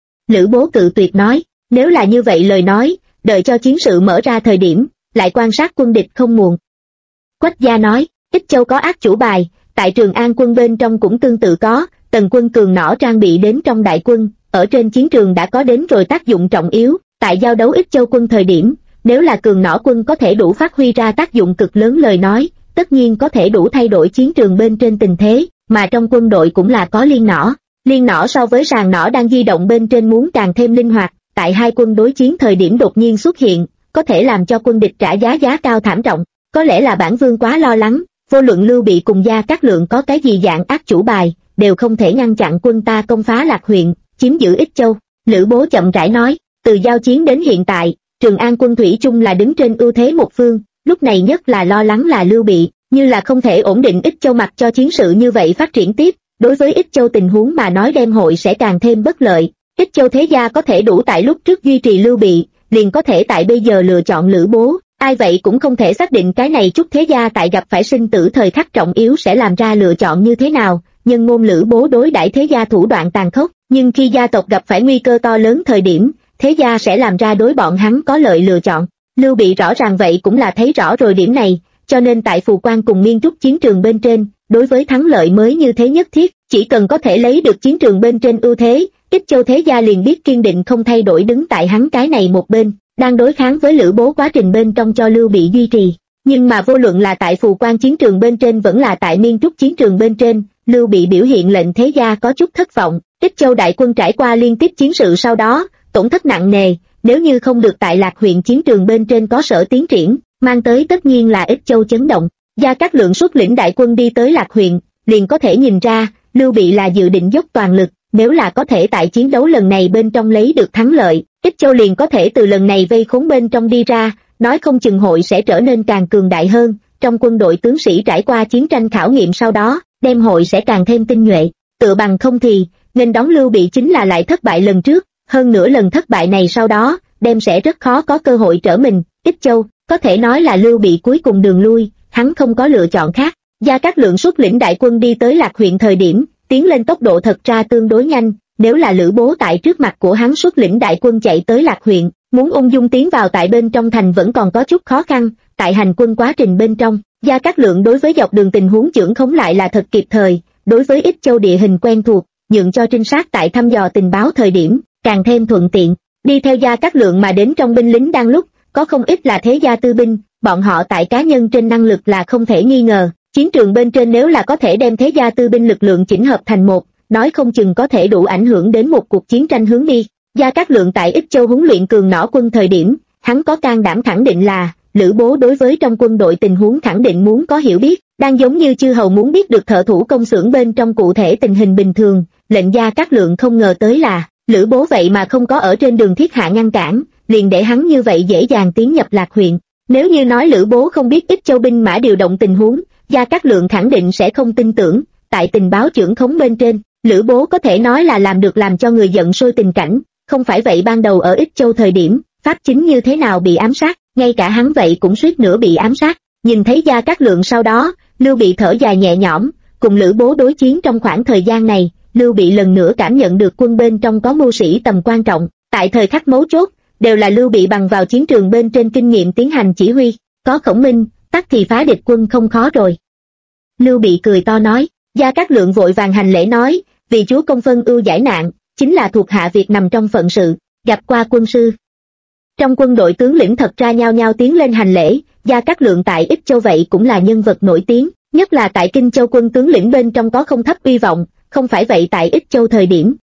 Lữ Bố cự tuyệt nói, nếu là như vậy lời nói, đợi cho chiến sự mở ra thời điểm, lại quan sát quân địch không muộn. Quách gia nói, Ích Châu có ác chủ bài, tại Trường An quân bên trong cũng tương tự có, tần quân cường nỏ trang bị đến trong đại quân, ở trên chiến trường đã có đến rồi tác dụng trọng yếu, tại giao đấu Ích Châu quân thời điểm, nếu là cường nỏ quân có thể đủ phát huy ra tác dụng cực lớn lời nói, tất nhiên có thể đủ thay đổi chiến trường bên trên tình thế, mà trong quân đội cũng là có liên nỏ. Liên nỏ so với sàn nỏ đang di động bên trên muốn càng thêm linh hoạt, tại hai quân đối chiến thời điểm đột nhiên xuất hiện, có thể làm cho quân địch trả giá cao thảm trọng. Có lẽ là bản vương quá lo lắng, vô luận Lưu Bị cùng Gia Cát Lượng có cái gì dạng ác chủ bài, đều không thể ngăn chặn quân ta công phá Lạc huyện, chiếm giữ Ích Châu. Lữ Bố chậm rãi nói, từ giao chiến đến hiện tại, Trường An quân thủy chung là đứng trên ưu thế một phương, lúc này nhất là lo lắng là Lưu Bị, như là không thể ổn định Ích Châu mặc cho chiến sự như vậy phát triển tiếp, đối với Ích Châu tình huống mà nói đem hội sẽ càng thêm bất lợi. Ích Châu thế gia có thể đủ tại lúc trước duy trì Lưu Bị, liền có thể tại bây giờ lựa chọn Lữ Bố, ai vậy cũng không thể xác định cái này chút thế gia tại gặp phải sinh tử thời khắc trọng yếu sẽ làm ra lựa chọn như thế nào. Nhân ngôn Lữ Bố đối đãi thế gia thủ đoạn tàn khốc, nhưng khi gia tộc gặp phải nguy cơ to lớn thời điểm, thế gia sẽ làm ra đối bọn hắn có lợi lựa chọn. Lưu Bị rõ ràng vậy cũng là thấy rõ rồi điểm này, cho nên tại Phù Quan cùng Miên Trúc chiến trường bên trên, đối với thắng lợi mới như thế nhất thiết, chỉ cần có thể lấy được chiến trường bên trên ưu thế, Ích Châu thế gia liền biết kiên định không thay đổi đứng tại hắn cái này một bên, đang đối kháng với Lữ Bố quá trình bên trong cho Lưu Bị duy trì. Nhưng mà vô luận là tại Phù Quan chiến trường bên trên vẫn là tại Miên Trúc chiến trường bên trên, Lưu Bị biểu hiện lệnh thế gia có chút thất vọng. Ích Châu đại quân trải qua liên tiếp chiến sự sau đó, tổn thất nặng nề, nếu như không được tại Lạc huyện chiến trường bên trên có sở tiến triển, mang tới tất nhiên là Ích Châu chấn động. Gia Cát Lượng xuất lĩnh đại quân đi tới Lạc huyện, liền có thể nhìn ra, Lưu Bị là dự định dốc toàn lực, nếu là có thể tại chiến đấu lần này bên trong lấy được thắng lợi, Ích Châu liền có thể từ lần này vây khốn bên trong đi ra, nói không chừng hội sẽ trở nên càng cường đại hơn, trong quân đội tướng sĩ trải qua chiến tranh khảo nghiệm sau đó, đem hội sẽ càng thêm tinh nhuệ, tựa bằng không thì, nên đón Lưu Bị chính là lại thất bại lần trước, hơn nữa lần thất bại này sau đó, đem sẽ rất khó có cơ hội trở mình. Ích Châu, có thể nói là Lưu Bị cuối cùng đường lui, hắn không có lựa chọn khác. Gia Cát Lượng xuất lĩnh đại quân đi tới Lạc huyện thời điểm, tiến lên tốc độ thật ra tương đối nhanh, nếu là Lữ Bố tại trước mặt của hắn xuất lĩnh đại quân chạy tới Lạc huyện, muốn ung dung tiến vào tại bên trong thành vẫn còn có chút khó khăn, tại hành quân quá trình bên trong, Gia Cát Lượng đối với dọc đường tình huống chưởng khống lại là thật kịp thời, đối với Ích Châu địa hình quen thuộc, nhượng cho trinh sát tại thăm dò tình báo thời điểm, càng thêm thuận tiện. Đi theo Gia Cát Lượng mà đến trong binh lính đang lúc, có không ít là thế gia tư binh, bọn họ tại cá nhân trên năng lực là không thể nghi ngờ, chiến trường bên trên nếu là có thể đem thế gia tư binh lực lượng chỉnh hợp thành một, nói không chừng có thể đủ ảnh hưởng đến một cuộc chiến tranh hướng đi. Gia Cát Lượng tại Ích Châu huấn luyện cường nỏ quân thời điểm, hắn có can đảm khẳng định là, Lữ Bố đối với trong quân đội tình huống khẳng định muốn có hiểu biết, đang giống như chư hầu muốn biết được thợ thủ công xưởng bên trong cụ thể tình hình bình thường, lệnh Gia Cát Lượng không ngờ tới là, Lữ Bố vậy mà không có ở trên đường thiết hạ ngăn cản, liền để hắn như vậy dễ dàng tiến nhập Lạc huyện. Nếu như nói Lữ Bố không biết Ích Châu binh mã điều động tình huống, Gia Cát Lượng khẳng định sẽ không tin tưởng, tại tình báo chưởng khống bên trên, Lữ Bố có thể nói là làm được làm cho người giận sôi tình cảnh, không phải vậy ban đầu ở Ích Châu thời điểm, Pháp Chính như thế nào bị ám sát, ngay cả hắn vậy cũng suýt nữa bị ám sát. Nhìn thấy Gia Cát Lượng sau đó, Lưu Bị thở dài nhẹ nhõm, cùng Lữ Bố đối chiến trong khoảng thời gian này, Lưu Bị lần nữa cảm nhận được quân bên trong có mưu sĩ tầm quan trọng, tại thời khắc mấu chốt, đều là Lưu Bị bằng vào chiến trường bên trên kinh nghiệm tiến hành chỉ huy, có Khổng Minh, tắc thì phá địch quân không khó rồi. Lưu Bị cười to nói, Gia Cát Lượng vội vàng hành lễ nói, vì chúa công phân ưu giải nạn, chính là thuộc hạ việc nằm trong phận sự, gặp qua quân sư. Trong quân đội tướng lĩnh thật ra nhao nhao tiến lên hành lễ, Gia Cát Lượng tại Ích Châu vậy cũng là nhân vật nổi tiếng, nhất là tại Kinh Châu quân tướng lĩnh bên trong có không thấp uy vọng, không phải vậy tại Ích Châu thời điểm,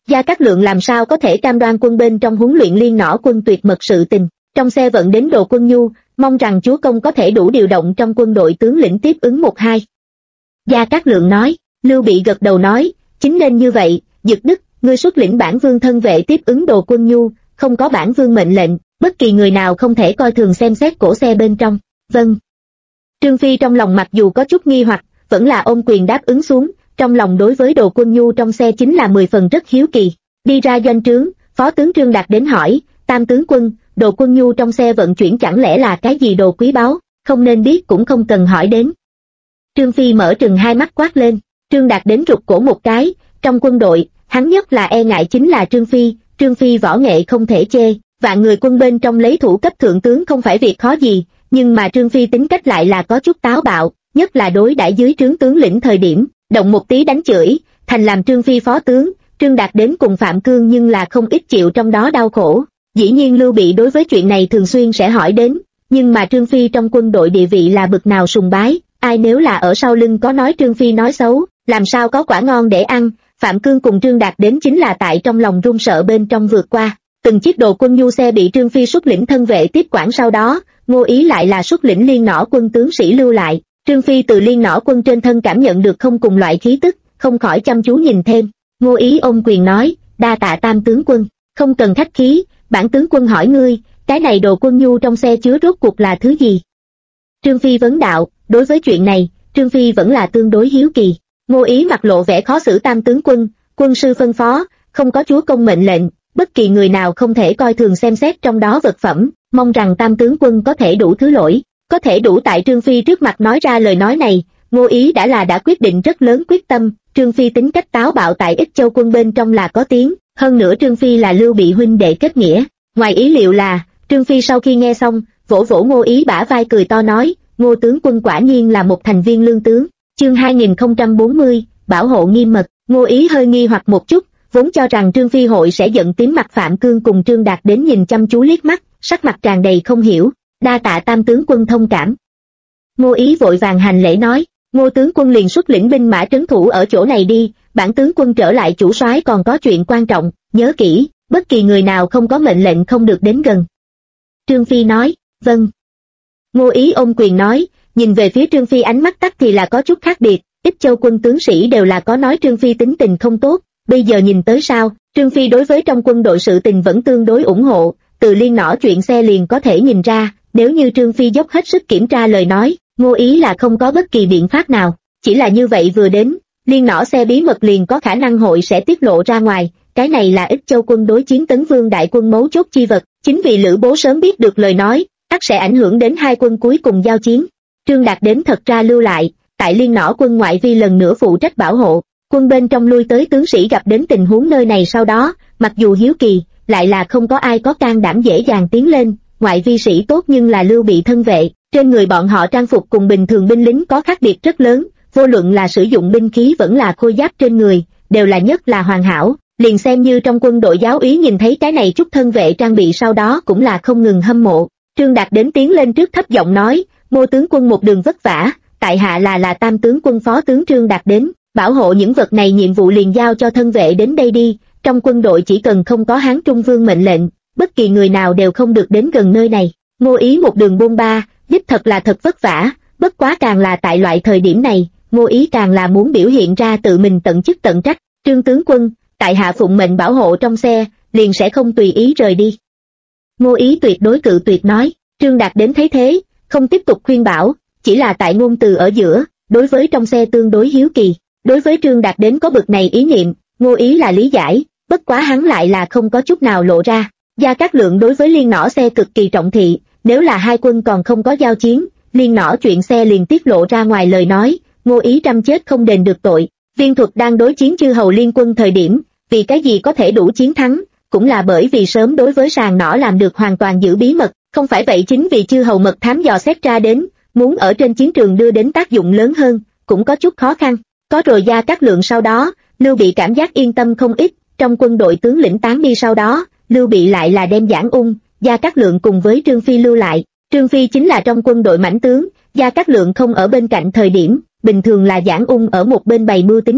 Gia Cát Lượng làm sao có thể cam đoan quân bên trong huấn luyện Liên Nỏ quân tuyệt mật sự tình. Trong xe vận đến đồ quân nhu, mong rằng chúa công có thể đủ điều động trong quân đội tướng lĩnh tiếp ứng 1-2. Gia Cát Lượng nói. Lưu Bị gật đầu nói, chính nên như vậy. Dực Đức, ngươi xuất lĩnh bản vương thân vệ tiếp ứng đồ quân nhu, không có bản vương mệnh lệnh, bất kỳ người nào không thể coi thường xem xét cổ xe bên trong. Vâng. Trương Phi trong lòng mặc dù có chút nghi hoặc, vẫn là ôm quyền đáp ứng xuống, trong lòng đối với đồ quân nhu trong xe chính là 10 phần rất hiếu kỳ. Đi ra doanh trướng, phó tướng Trương Đạt đến hỏi, Tam tướng quân, đồ quân nhu trong xe vận chuyển chẳng lẽ là cái gì đồ quý báu, không nên biết cũng không cần hỏi đến. Trương Phi mở trừng hai mắt quát lên. Trương Đạt đến rụt cổ một cái, trong quân đội, hắn nhất là e ngại chính là Trương Phi võ nghệ không thể chê, vạn người quân bên trong lấy thủ cấp thượng tướng không phải việc khó gì, nhưng mà Trương Phi tính cách lại là có chút táo bạo, nhất là đối đãi dưới trướng tướng lĩnh thời điểm, động một tí đánh chửi, thành làm Trương Phi phó tướng, Trương Đạt đến cùng Phạm Cương nhưng là không ít chịu trong đó đau khổ. Dĩ nhiên Lưu Bị đối với chuyện này thường xuyên sẽ hỏi đến, nhưng mà Trương Phi trong quân đội địa vị là bực nào sùng bái, ai nếu là ở sau lưng có nói Trương Phi nói xấu, làm sao có quả ngon để ăn. Phạm Cương cùng Trương Đạt đến chính là tại trong lòng run sợ bên trong vượt qua. Từng chiếc đồ quân nhu xe bị Trương Phi xuất lĩnh thân vệ tiếp quản, sau đó Ngô Ý lại là xuất lĩnh Liên Nỏ quân tướng sĩ lưu lại. Trương Phi từ Liên Nỏ quân trên thân cảm nhận được không cùng loại khí tức, không khỏi chăm chú nhìn thêm. Ngô Ý ôm quyền nói, đa tạ Tam tướng quân, không cần khách khí, bản tướng quân hỏi ngươi, cái này đồ quân nhu trong xe chứa rốt cuộc là thứ gì? Trương Phi vấn đạo. Đối với chuyện này, Trương Phi vẫn là tương đối hiếu kỳ. Ngô Ý mặt lộ vẻ khó xử. Tam tướng quân, quân sư phân phó, không có chúa công mệnh lệnh, bất kỳ người nào không thể coi thường xem xét trong đó vật phẩm, mong rằng Tam tướng quân có thể đủ thứ lỗi. Có thể đủ tại Trương Phi trước mặt nói ra lời nói này, Ngô Ý đã quyết định rất lớn quyết tâm. Trương Phi tính cách táo bạo tại Ích Châu quân bên trong là có tiếng, hơn nữa Trương Phi là Lưu Bị huynh đệ kết nghĩa. Ngoài ý liệu là, Trương Phi sau khi nghe xong, vỗ vỗ Ngô Ý bả vai cười to nói, Ngô tướng quân quả nhiên là một thành viên lương tướng. Chương 2040, bảo hộ nghiêm mật. Ngô Ý hơi nghi hoặc một chút, vốn cho rằng Trương Phi hội sẽ giận tím mặt. Phạm Cương cùng Trương Đạt đến nhìn chăm chú liếc mắt, sắc mặt tràn đầy không hiểu. Đa tạ Tam tướng quân thông cảm. Ngô Ý vội vàng hành lễ nói, Ngô tướng quân liền xuất lĩnh binh mã trấn thủ ở chỗ này đi, bản tướng quân trở lại chủ soái còn có chuyện quan trọng, nhớ kỹ, bất kỳ người nào không có mệnh lệnh không được đến gần. Trương Phi nói, vâng. Ngô Ý ôm quyền nói, nhìn về phía Trương Phi ánh mắt tắc thì là có chút khác biệt. Ích Châu quân tướng sĩ đều là có nói Trương Phi tính tình không tốt, bây giờ nhìn tới sao, Trương Phi đối với trong quân đội sự tình vẫn tương đối ủng hộ, từ Liên Nỏ chuyện xe liền có thể nhìn ra, nếu như Trương Phi dốc hết sức kiểm tra lời nói, Ngô Ý là không có bất kỳ biện pháp nào, chỉ là như vậy vừa đến, Liên Nỏ xe bí mật liền có khả năng hội sẽ tiết lộ ra ngoài, cái này là Ích Châu quân đối chiến Tấn Vương đại quân mấu chốt chi vật, chính vì Lữ Bố sớm biết được lời nói, ắt sẽ ảnh hưởng đến hai quân cuối cùng giao chiến. Trương Đạt đến thật ra lưu lại, tại Liên Nỏ quân ngoại vi lần nữa phụ trách bảo hộ, quân bên trong lui tới tướng sĩ gặp đến tình huống nơi này sau đó, mặc dù hiếu kỳ, lại là không có ai có can đảm dễ dàng tiến lên, ngoại vi sĩ tốt nhưng là Lưu Bị thân vệ, trên người bọn họ trang phục cùng bình thường binh lính có khác biệt rất lớn, vô luận là sử dụng binh khí vẫn là khôi giáp trên người, đều là nhất là hoàn hảo, liền xem như trong quân đội giáo úy nhìn thấy cái này chút thân vệ trang bị sau đó cũng là không ngừng hâm mộ. Trương Đạt đến tiến lên trước thấp giọng nói, Ngô tướng quân một đường vất vả, tại hạ là Tam tướng quân phó tướng Trương Đạt đến, bảo hộ những vật này nhiệm vụ liền giao cho thân vệ đến đây đi, trong quân đội chỉ cần không có Hán Trung Vương mệnh lệnh, bất kỳ người nào đều không được đến gần nơi này. Ngô Ý một đường bôn ba, đích thật là thật vất vả, bất quá càng là tại loại thời điểm này, Ngô Ý càng là muốn biểu hiện ra tự mình tận chức tận trách. Trương tướng quân, tại hạ phụng mệnh bảo hộ trong xe, liền sẽ không tùy ý rời đi. Ngô Ý tuyệt đối cự tuyệt nói. Trương Đạt đến thấy thế, không tiếp tục khuyên bảo, chỉ là tại ngôn từ ở giữa, đối với trong xe tương đối hiếu kỳ. Đối với Trương Đạt đến có bực này ý niệm, Ngô Ý là lý giải, bất quá hắn lại là không có chút nào lộ ra. Gia Cát Lượng đối với Liên Nỏ xe cực kỳ trọng thị, nếu là hai quân còn không có giao chiến, Liên Nỏ chuyện xe liền tiết lộ ra ngoài lời nói, Ngô Ý trăm chết không đền được tội. Viên Thuật đang đối chiến chư hầu liên quân thời điểm, vì cái gì có thể đủ chiến thắng, cũng là bởi vì sớm đối với sàng nỏ làm được hoàn toàn giữ bí mật, không phải vậy chính vì chư hầu mật thám dò xét ra đến, muốn ở trên chiến trường đưa đến tác dụng lớn hơn, cũng có chút khó khăn. Có rồi Gia Cát Lượng sau đó, Lưu Bị cảm giác yên tâm không ít, trong quân đội tướng lĩnh tán đi sau đó, Lưu Bị lại là đem Giảng Ung, Gia Cát Lượng cùng với Trương Phi lưu lại. Trương Phi chính là trong quân đội mãnh tướng, Gia Cát Lượng không ở bên cạnh thời điểm, bình thường là Giảng Ung ở một bên bày mưu tính kế,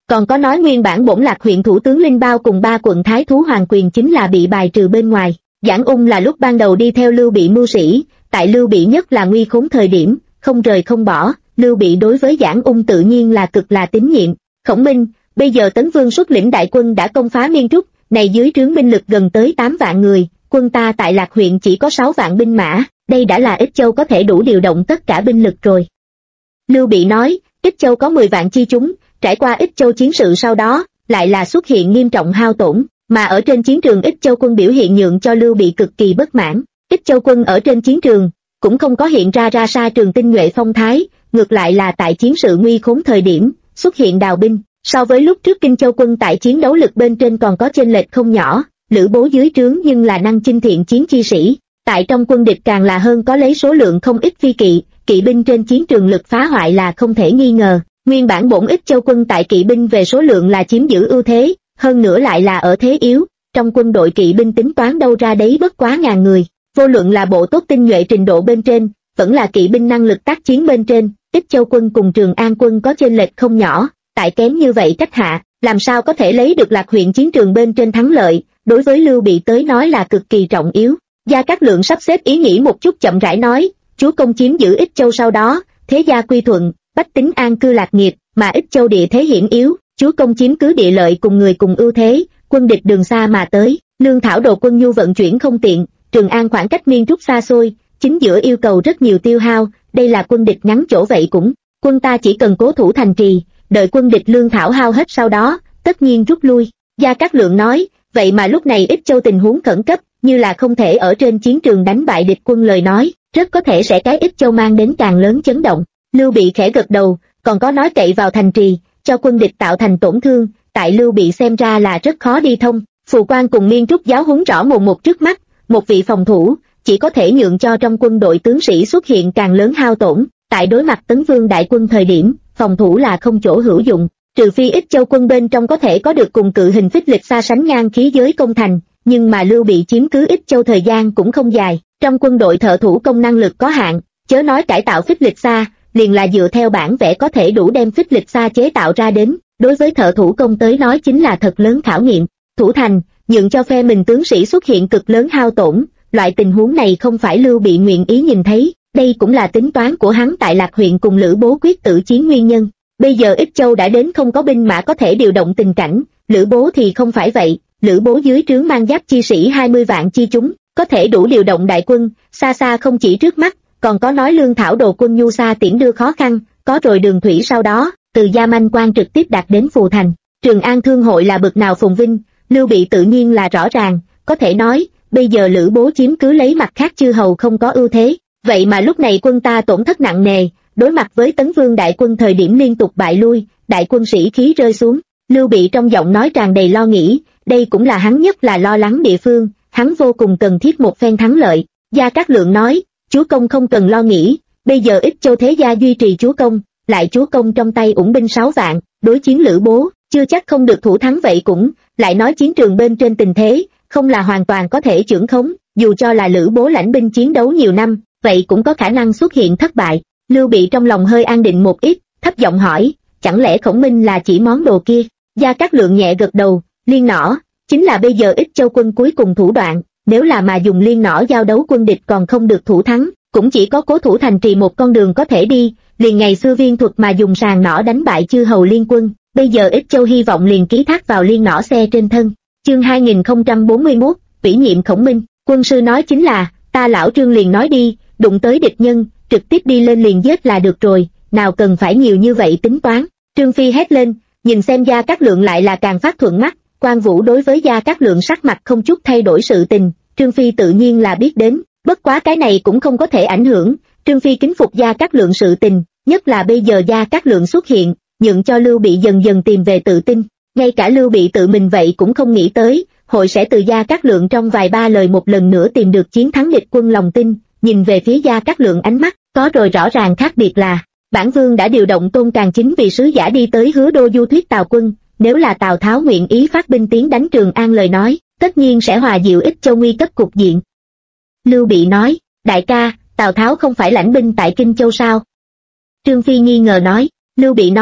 Còn có nói nguyên bản Bổn Lạc huyện thủ tướng Linh Bao cùng 3 quận thái thú hoàng quyền chính là bị bài trừ bên ngoài. Giảng Ung là lúc ban đầu đi theo Lưu Bị mưu sĩ, tại Lưu Bị nhất là nguy khốn thời điểm, không rời không bỏ, Lưu Bị đối với Giảng Ung tự nhiên là cực là tín nhiệm. Khổng Minh, bây giờ Tấn Vương xuất lĩnh đại quân đã công phá Miên Trúc, này dưới trướng binh lực gần tới 8 vạn người, quân ta tại Lạc huyện chỉ có 6 vạn binh mã, đây đã là Ích Châu có thể đủ điều động tất cả binh lực rồi. Lưu Bị nói, Ích Châu có 10 vạn chi chúng, trải qua Ích Châu chiến sự sau đó, lại là xuất hiện nghiêm trọng hao tổn, mà ở trên chiến trường Ích Châu quân biểu hiện nhượng cho Lưu Bị cực kỳ bất mãn. Ích Châu quân ở trên chiến trường cũng không có hiện ra xa trường tinh nhuệ phong thái, ngược lại là tại chiến sự nguy khốn thời điểm xuất hiện đào binh. So với lúc trước Kinh Châu quân tại chiến đấu lực bên trên còn có chênh lệch không nhỏ, Lữ Bố dưới trướng nhưng là năng chinh thiện chiến chi sĩ, tại trong quân địch càng là hơn có lấy số lượng không ít phi kỵ, kỵ binh trên chiến trường lực phá hoại là không thể nghi ngờ. Nguyên bản Bổn Ích Châu quân tại kỵ binh về số lượng là chiếm giữ ưu thế, hơn nữa lại là ở thế yếu, trong quân đội kỵ binh tính toán đâu ra đấy bất quá ngàn người, vô luận là bộ tốt tinh nhuệ trình độ bên trên, vẫn là kỵ binh năng lực tác chiến bên trên, Ích Châu quân cùng Trường An quân có chênh lệch không nhỏ, tại kém như vậy cách hạ, làm sao có thể lấy được Lạc huyện chiến trường bên trên thắng lợi, đối với Lưu Bị tới nói là cực kỳ trọng yếu. Gia Cát Lượng sắp xếp ý nghĩ một chút chậm rãi nói, chúa công chiếm giữ Ích Châu sau đó, thế gia quy thuận, bách tính an cư lạc nghiệp, mà Ích Châu địa thế hiểm yếu, chúa công chiếm cứ địa lợi cùng người cùng ưu thế, quân địch đường xa mà tới, lương thảo đồ quân nhu vận chuyển không tiện, Trường An khoảng cách Miên Trúc xa xôi, chính giữa yêu cầu rất nhiều tiêu hao, đây là quân địch ngắn chỗ vậy cũng, quân ta chỉ cần cố thủ thành trì, đợi quân địch lương thảo hao hết sau đó, tất nhiên rút lui. Gia Cát Lượng nói, vậy mà lúc này Ích Châu tình huống khẩn cấp, như là không thể ở trên chiến trường đánh bại địch quân lời nói, rất có thể sẽ cái Ích Châu mang đến càng lớn chấn động. Lưu Bị khẽ gật đầu, còn có nói cậy vào thành trì, cho quân địch tạo thành tổn thương, tại Lưu Bị xem ra là rất khó đi thông. Phù Quan cùng Miên Trúc giáo huấn rõ mồn một trước mắt, một vị phòng thủ, chỉ có thể nhượng cho trong quân đội tướng sĩ xuất hiện càng lớn hao tổn, tại đối mặt Tấn Vương đại quân thời điểm, phòng thủ là không chỗ hữu dụng, trừ phi Ích Châu quân bên trong có thể có được cùng cự hình phích lịch xa sánh ngang khí giới công thành, nhưng mà Lưu Bị chiếm cứ Ích Châu thời gian cũng không dài, trong quân đội thợ thủ công năng lực có hạn, chớ nói cải tạo phích lịch xa, liền là dựa theo bản vẽ có thể đủ đem phích lịch xa chế tạo ra đến, đối với thợ thủ công tới nói chính là thật lớn khảo nghiệm. Thủ thành, nhượng cho phe mình tướng sĩ xuất hiện cực lớn hao tổn, loại tình huống này không phải Lưu Bị nguyện ý nhìn thấy, đây cũng là tính toán của hắn tại Lạc huyện cùng Lữ Bố quyết tử chiến nguyên nhân. Bây giờ Ích Châu đã đến không có binh mã có thể điều động tình cảnh, Lữ Bố thì không phải vậy, Lữ Bố dưới trướng mang giáp chi sĩ 20 vạn chi chúng, có thể đủ điều động đại quân, xa xa không chỉ trước mắt, còn có nói lương thảo đồ quân nhu xa tiễn đưa khó khăn, có rồi đường thủy sau đó, từ Gia Manh Quan trực tiếp đạt đến Phù Thành. Trường An Thương hội là bực nào phồn vinh, Lưu Bị tự nhiên là rõ ràng, có thể nói, bây giờ Lữ Bố chiếm cứ lấy mặt khác chư hầu không có ưu thế, vậy mà lúc này quân ta tổn thất nặng nề, đối mặt với Tấn Vương đại quân thời điểm liên tục bại lui, đại quân sĩ khí rơi xuống, Lưu Bị trong giọng nói tràn đầy lo nghĩ, đây cũng là hắn nhất là lo lắng địa phương, hắn vô cùng cần thiết một phen thắng lợi. Gia Cát Lượng nói, chúa công không cần lo nghĩ, bây giờ Ích Châu thế gia duy trì chúa công, lại chúa công trong tay ủng binh 6 vạn, đối chiến Lữ Bố, chưa chắc không được thủ thắng vậy cũng, lại nói chiến trường bên trên tình thế, không là hoàn toàn có thể chưởng khống, dù cho là Lữ Bố lãnh binh chiến đấu nhiều năm, vậy cũng có khả năng xuất hiện thất bại. Lưu Bị trong lòng hơi an định một ít, thấp giọng hỏi, chẳng lẽ Khổng Minh là chỉ món đồ kia? Gia Cát Lượng nhẹ gật đầu, liên nỏ, chính là bây giờ Ích Châu quân cuối cùng thủ đoạn, nếu là mà dùng liên nỏ giao đấu quân địch còn không được thủ thắng, cũng chỉ có cố thủ thành trì một con đường có thể đi, liền ngày xưa viên thuật mà dùng sàng nỏ đánh bại chư hầu liên quân, bây giờ Ích Châu hy vọng liền ký thác vào liên nỏ xe trên thân. Chương 2041, ủy nhiệm Khổng Minh, quân sư nói chính là, ta lão Trương liền nói đi, đụng tới địch nhân, trực tiếp đi lên liền giết là được rồi, nào cần phải nhiều như vậy tính toán. Trương Phi hét lên, nhìn xem Gia Cát Lượng lại là càng phát thuận mắt. Quan Vũ đối với Gia Cát Lượng sắc mặt không chút thay đổi sự tình, Trương Phi tự nhiên là biết đến, bất quá cái này cũng không có thể ảnh hưởng, Trương Phi kính phục Gia Cát Lượng sự tình, nhất là bây giờ Gia Cát Lượng xuất hiện, nhượng cho Lưu Bị dần dần tìm về tự tin, ngay cả Lưu Bị tự mình vậy cũng không nghĩ tới, hội sẽ từ Gia Cát Lượng trong vài ba lời một lần nữa tìm được chiến thắng địch quân lòng tin, nhìn về phía Gia Cát Lượng ánh mắt, có rồi rõ ràng khác biệt là, bản vương đã điều động Tôn Càn Chính vì sứ giả đi tới Hứa Đô du thuyết Tào quân, nếu là Tào Tháo nguyện ý phát binh tiến đánh Trường An lời nói, tất nhiên sẽ hòa dịu Ích Châu nguy cấp cục diện. Lưu Bị nói, đại ca, Tào Tháo không phải lãnh binh tại Kinh Châu sao? Trương Phi nghi ngờ nói, Lưu Bị nói,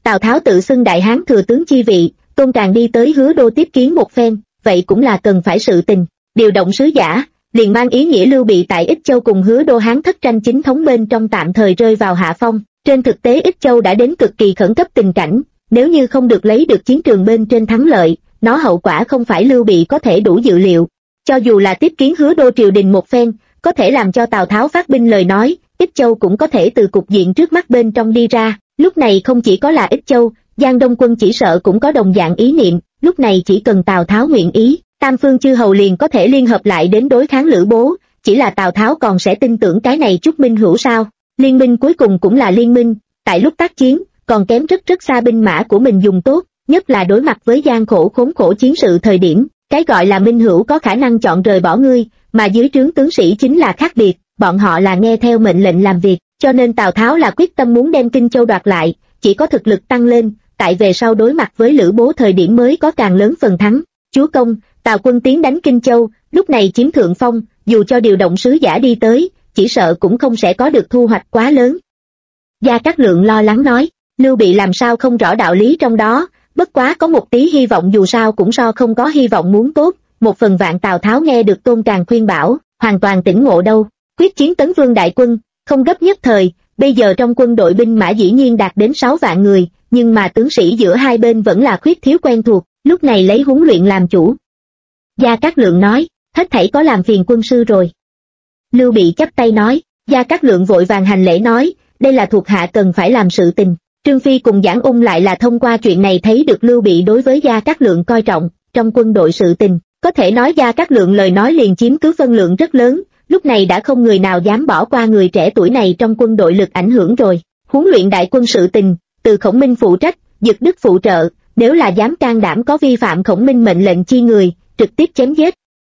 Tào Tháo tự xưng đại hán thừa tướng chi vị, Tôn Tràng đi tới Hứa Đô tiếp kiến một phen, vậy cũng là cần phải sự tình. Điều động sứ giả, liền mang ý nghĩa Lưu Bị tại Ích Châu cùng Hứa Đô Hán thất tranh chính thống bên trong tạm thời rơi vào hạ phong. Trên thực tế Ích Châu đã đến cực kỳ khẩn cấp tình cảnh, nếu như không được lấy được chiến trường bên trên thắng lợi, nó hậu quả không phải Lưu Bị có thể đủ dự liệu. Cho dù là tiếp kiến Hứa Đô triều đình một phen, có thể làm cho Tào Tháo phát binh lời nói, Ích Châu cũng có thể từ cục diện trước mắt bên trong đi ra. Lúc này không chỉ có là Ích Châu, Giang Đông quân chỉ sợ cũng có đồng dạng ý niệm, lúc này chỉ cần Tào Tháo nguyện ý, tam phương chư hầu liền có thể liên hợp lại đến đối kháng Lữ Bố, chỉ là Tào Tháo còn sẽ tin tưởng cái này chút minh hữu sao? Liên minh cuối cùng cũng là liên minh, tại lúc tác chiến, còn kém rất xa binh mã của mình dùng tốt, nhất là đối mặt với gian khổ khốn khổ chiến sự thời điểm, cái gọi là minh hữu có khả năng chọn rời bỏ ngươi, mà dưới trướng tướng sĩ chính là khác biệt, bọn họ là nghe theo mệnh lệnh làm việc, cho nên Tào Tháo là quyết tâm muốn đem Kinh Châu đoạt lại, chỉ có thực lực tăng lên, tại về sau đối mặt với Lữ Bố thời điểm mới có càng lớn phần thắng. Chúa công, Tào quân tiến đánh Kinh Châu, lúc này chiếm thượng phong, dù cho điều động sứ giả đi tới, chỉ sợ cũng không sẽ có được thu hoạch quá lớn. Gia Cát Lượng lo lắng nói, Lưu Bị làm sao không rõ đạo lý trong đó, bất quá có một tí hy vọng dù sao cũng so không có hy vọng muốn tốt. Một phần vạn Tào Tháo nghe được Tôn Tràng khuyên bảo, hoàn toàn tỉnh ngộ đâu, quyết chiến tấn vương đại quân, không gấp nhất thời, bây giờ trong quân đội binh mã dĩ nhiên đạt đến 6 vạn người, nhưng mà tướng sĩ giữa hai bên vẫn là khuyết thiếu quen thuộc, lúc này lấy huấn luyện làm chủ. Gia Cát Lượng nói, hết thảy có làm phiền quân sư rồi. Lưu Bị chắp tay nói, Gia Cát Lượng vội vàng hành lễ nói, đây là thuộc hạ cần phải làm sự tình. Trương Phi cùng Giảng Ung lại là thông qua chuyện này thấy được Lưu Bị đối với Gia Cát Lượng coi trọng, trong quân đội sự tình, có thể nói Gia Cát Lượng lời nói liền chiếm cứ phân lượng rất lớn, lúc này đã không người nào dám bỏ qua người trẻ tuổi này trong quân đội lực ảnh hưởng rồi. Huấn luyện đại quân sự tình, từ Khổng Minh phụ trách, Dực Đức phụ trợ, nếu là dám can đảm có vi phạm Khổng Minh mệnh lệnh chi người, trực tiếp chém giết.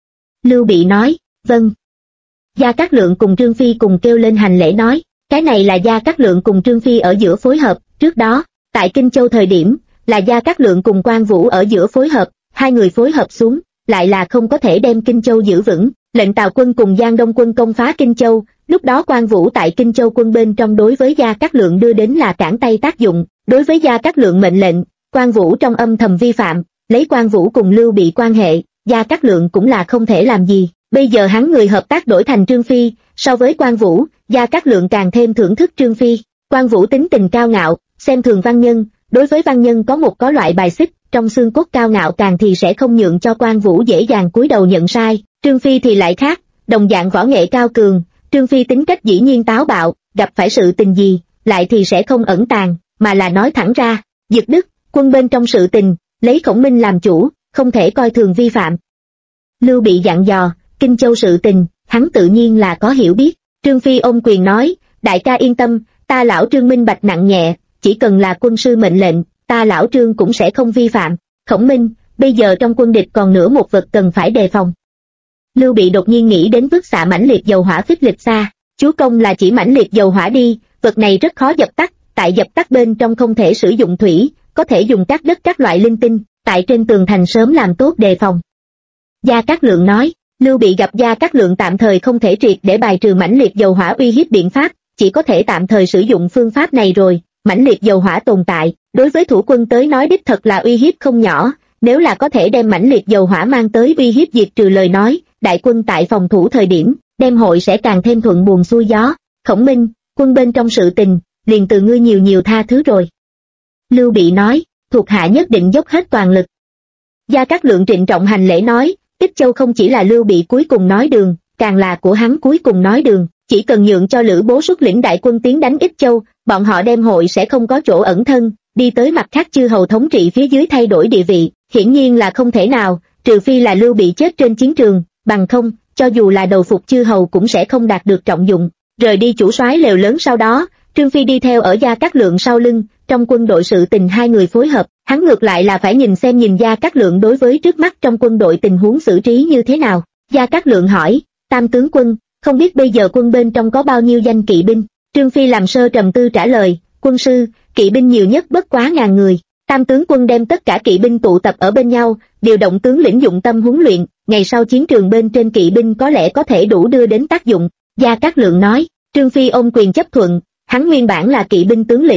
Lưu Bị nói, vâng. Gia Cát Lượng cùng Trương Phi cùng kêu lên hành lễ nói, cái này là Gia Cát Lượng cùng Trương Phi ở giữa phối hợp, trước đó, tại Kinh Châu thời điểm, là Gia Cát Lượng cùng Quan Vũ ở giữa phối hợp, hai người phối hợp xuống, lại là không có thể đem Kinh Châu giữ vững, lệnh Tào quân cùng Giang Đông quân công phá Kinh Châu, lúc đó Quan Vũ tại Kinh Châu quân bên trong đối với Gia Cát Lượng đưa đến là cản tay tác dụng, đối với Gia Cát Lượng mệnh lệnh, Quan Vũ trong âm thầm vi phạm, lấy Quan Vũ cùng Lưu Bị quan hệ, Gia Cát Lượng cũng là không thể làm gì, bây giờ hắn người hợp tác đổi thành Trương Phi, so với Quan Vũ, Gia Cát Lượng càng thêm thưởng thức Trương Phi. Quan Vũ tính tình cao ngạo, xem thường văn nhân, đối với văn nhân có loại bài xích, trong xương cốt cao ngạo càng thì sẽ không nhượng cho Quan Vũ dễ dàng cúi đầu nhận sai. Trương Phi thì lại khác, đồng dạng võ nghệ cao cường, Trương Phi tính cách dĩ nhiên táo bạo, gặp phải sự tình gì, lại thì sẽ không ẩn tàng, mà là nói thẳng ra. Dực Đức, quân bên trong sự tình, lấy Khổng Minh làm chủ, không thể coi thường vi phạm. Lưu Bị dặn dò, Kinh Châu sự tình, hắn tự nhiên là có hiểu biết. Trương Phi ôm quyền nói, đại ca yên tâm, ta lão Trương minh bạch nặng nhẹ, chỉ cần là quân sư mệnh lệnh, ta lão Trương cũng sẽ không vi phạm. Khổng Minh, bây giờ trong quân địch còn nửa một vật cần phải đề phòng. Lưu Bị đột nhiên nghĩ đến bức xạ mãnh liệt dầu hỏa phích lịch xa, chúa công là chỉ mãnh liệt dầu hỏa đi, vật này rất khó dập tắt, tại dập tắt bên trong không thể sử dụng thủy, có thể dùng các đất các loại linh tinh, tại trên tường thành sớm làm tốt đề phòng. Gia Cát Lượng nói, Lưu Bị gặp Gia Cát Lượng tạm thời không thể triệt để bài trừ mãnh liệt dầu hỏa uy hiếp biện pháp, chỉ có thể tạm thời sử dụng phương pháp này rồi. Mãnh liệt dầu hỏa tồn tại, đối với thủ quân tới nói đích thật là uy hiếp không nhỏ, nếu là có thể đem mãnh liệt dầu hỏa mang tới uy hiếp diệt trừ lời nói, đại quân tại phòng thủ thời điểm, đem hội sẽ càng thêm thuận buồm xuôi gió. Khổng Minh, quân bên trong sự tình, liền từ ngươi nhiều tha thứ rồi. Lưu Bị nói, thuộc hạ nhất định dốc hết toàn lực. Gia Cát Lượng trịnh trọng hành lễ nói, Ích Châu không chỉ là Lưu Bị cuối cùng nói đường, càng là của hắn cuối cùng nói đường, chỉ cần nhượng cho Lữ Bố xuất lĩnh đại quân tiến đánh Ích Châu, bọn họ đem hội sẽ không có chỗ ẩn thân, đi tới mặt khác chư hầu thống trị phía dưới thay đổi địa vị, hiển nhiên là không thể nào, trừ phi là Lưu Bị chết trên chiến trường, bằng không, cho dù là đầu phục chư hầu cũng sẽ không đạt được trọng dụng. Rời đi chủ soái lều lớn sau đó, Trương Phi đi theo ở Gia Cát Lượng sau lưng, trong quân đội sự tình hai người phối hợp, hắn ngược lại là phải nhìn Gia Cát Lượng đối với trước mắt trong quân đội tình huống xử trí như thế nào. Gia Cát Lượng hỏi, Tam tướng quân, không biết bây giờ quân bên trong có bao nhiêu danh kỵ binh? Trương Phi làm sơ trầm tư trả lời, quân sư, kỵ binh nhiều nhất bất quá 1000 người. Tam tướng quân đem tất cả kỵ binh tụ tập ở bên nhau, điều động tướng lĩnh dụng tâm huấn luyện, ngày sau chiến trường bên trên kỵ binh có lẽ có thể đủ đưa đến tác dụng. Gia Cát Lượng nói, Trương Phi ôm quyền chấp thuận, hắn nguyên bản là kỵ binh tướng lĩnh,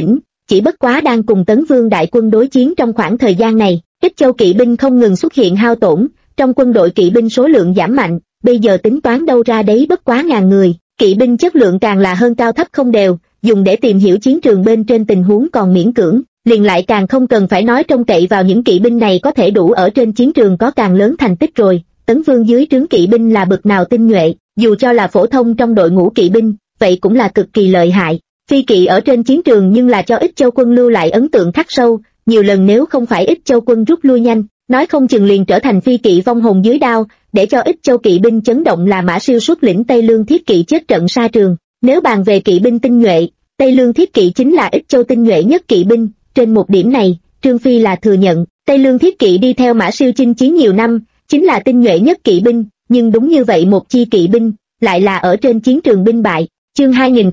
chỉ bất quá đang cùng Tấn Vương đại quân đối chiến trong khoảng thời gian này, Ích Châu kỵ binh không ngừng xuất hiện hao tổn, trong quân đội kỵ binh số lượng giảm mạnh, bây giờ tính toán đâu ra đấy bất quá ngàn người, kỵ binh chất lượng càng là hơn cao thấp không đều, dùng để tìm hiểu chiến trường bên trên tình huống còn miễn cưỡng, liền lại càng không cần phải nói trông cậy vào những kỵ binh này có thể đủ ở trên chiến trường có càng lớn thành tích rồi. Tấn Vương dưới trướng kỵ binh là bậc nào tinh nhuệ, dù cho là phổ thông trong đội ngũ kỵ binh, vậy cũng là cực kỳ lợi hại. Phi kỵ ở trên chiến trường nhưng là cho Ích Châu quân lưu lại ấn tượng khắc sâu, nhiều lần nếu không phải Ích Châu quân rút lui nhanh, nói không chừng liền trở thành phi kỵ vong hồn dưới đao, để cho Ích Châu kỵ binh chấn động là Mã Siêu xuất lĩnh Tây Lương thiết kỵ chết trận xa trường. Nếu bàn về kỵ binh tinh nhuệ, Tây Lương thiết kỵ chính là Ích Châu tinh nhuệ nhất kỵ binh, trên một điểm này, Trương Phi là thừa nhận, Tây Lương thiết kỵ đi theo Mã Siêu chinh chiến nhiều năm, chính là tinh nhuệ nhất kỵ binh, nhưng đúng như vậy một chi kỵ binh, lại là ở trên chiến trường binh bại. Chương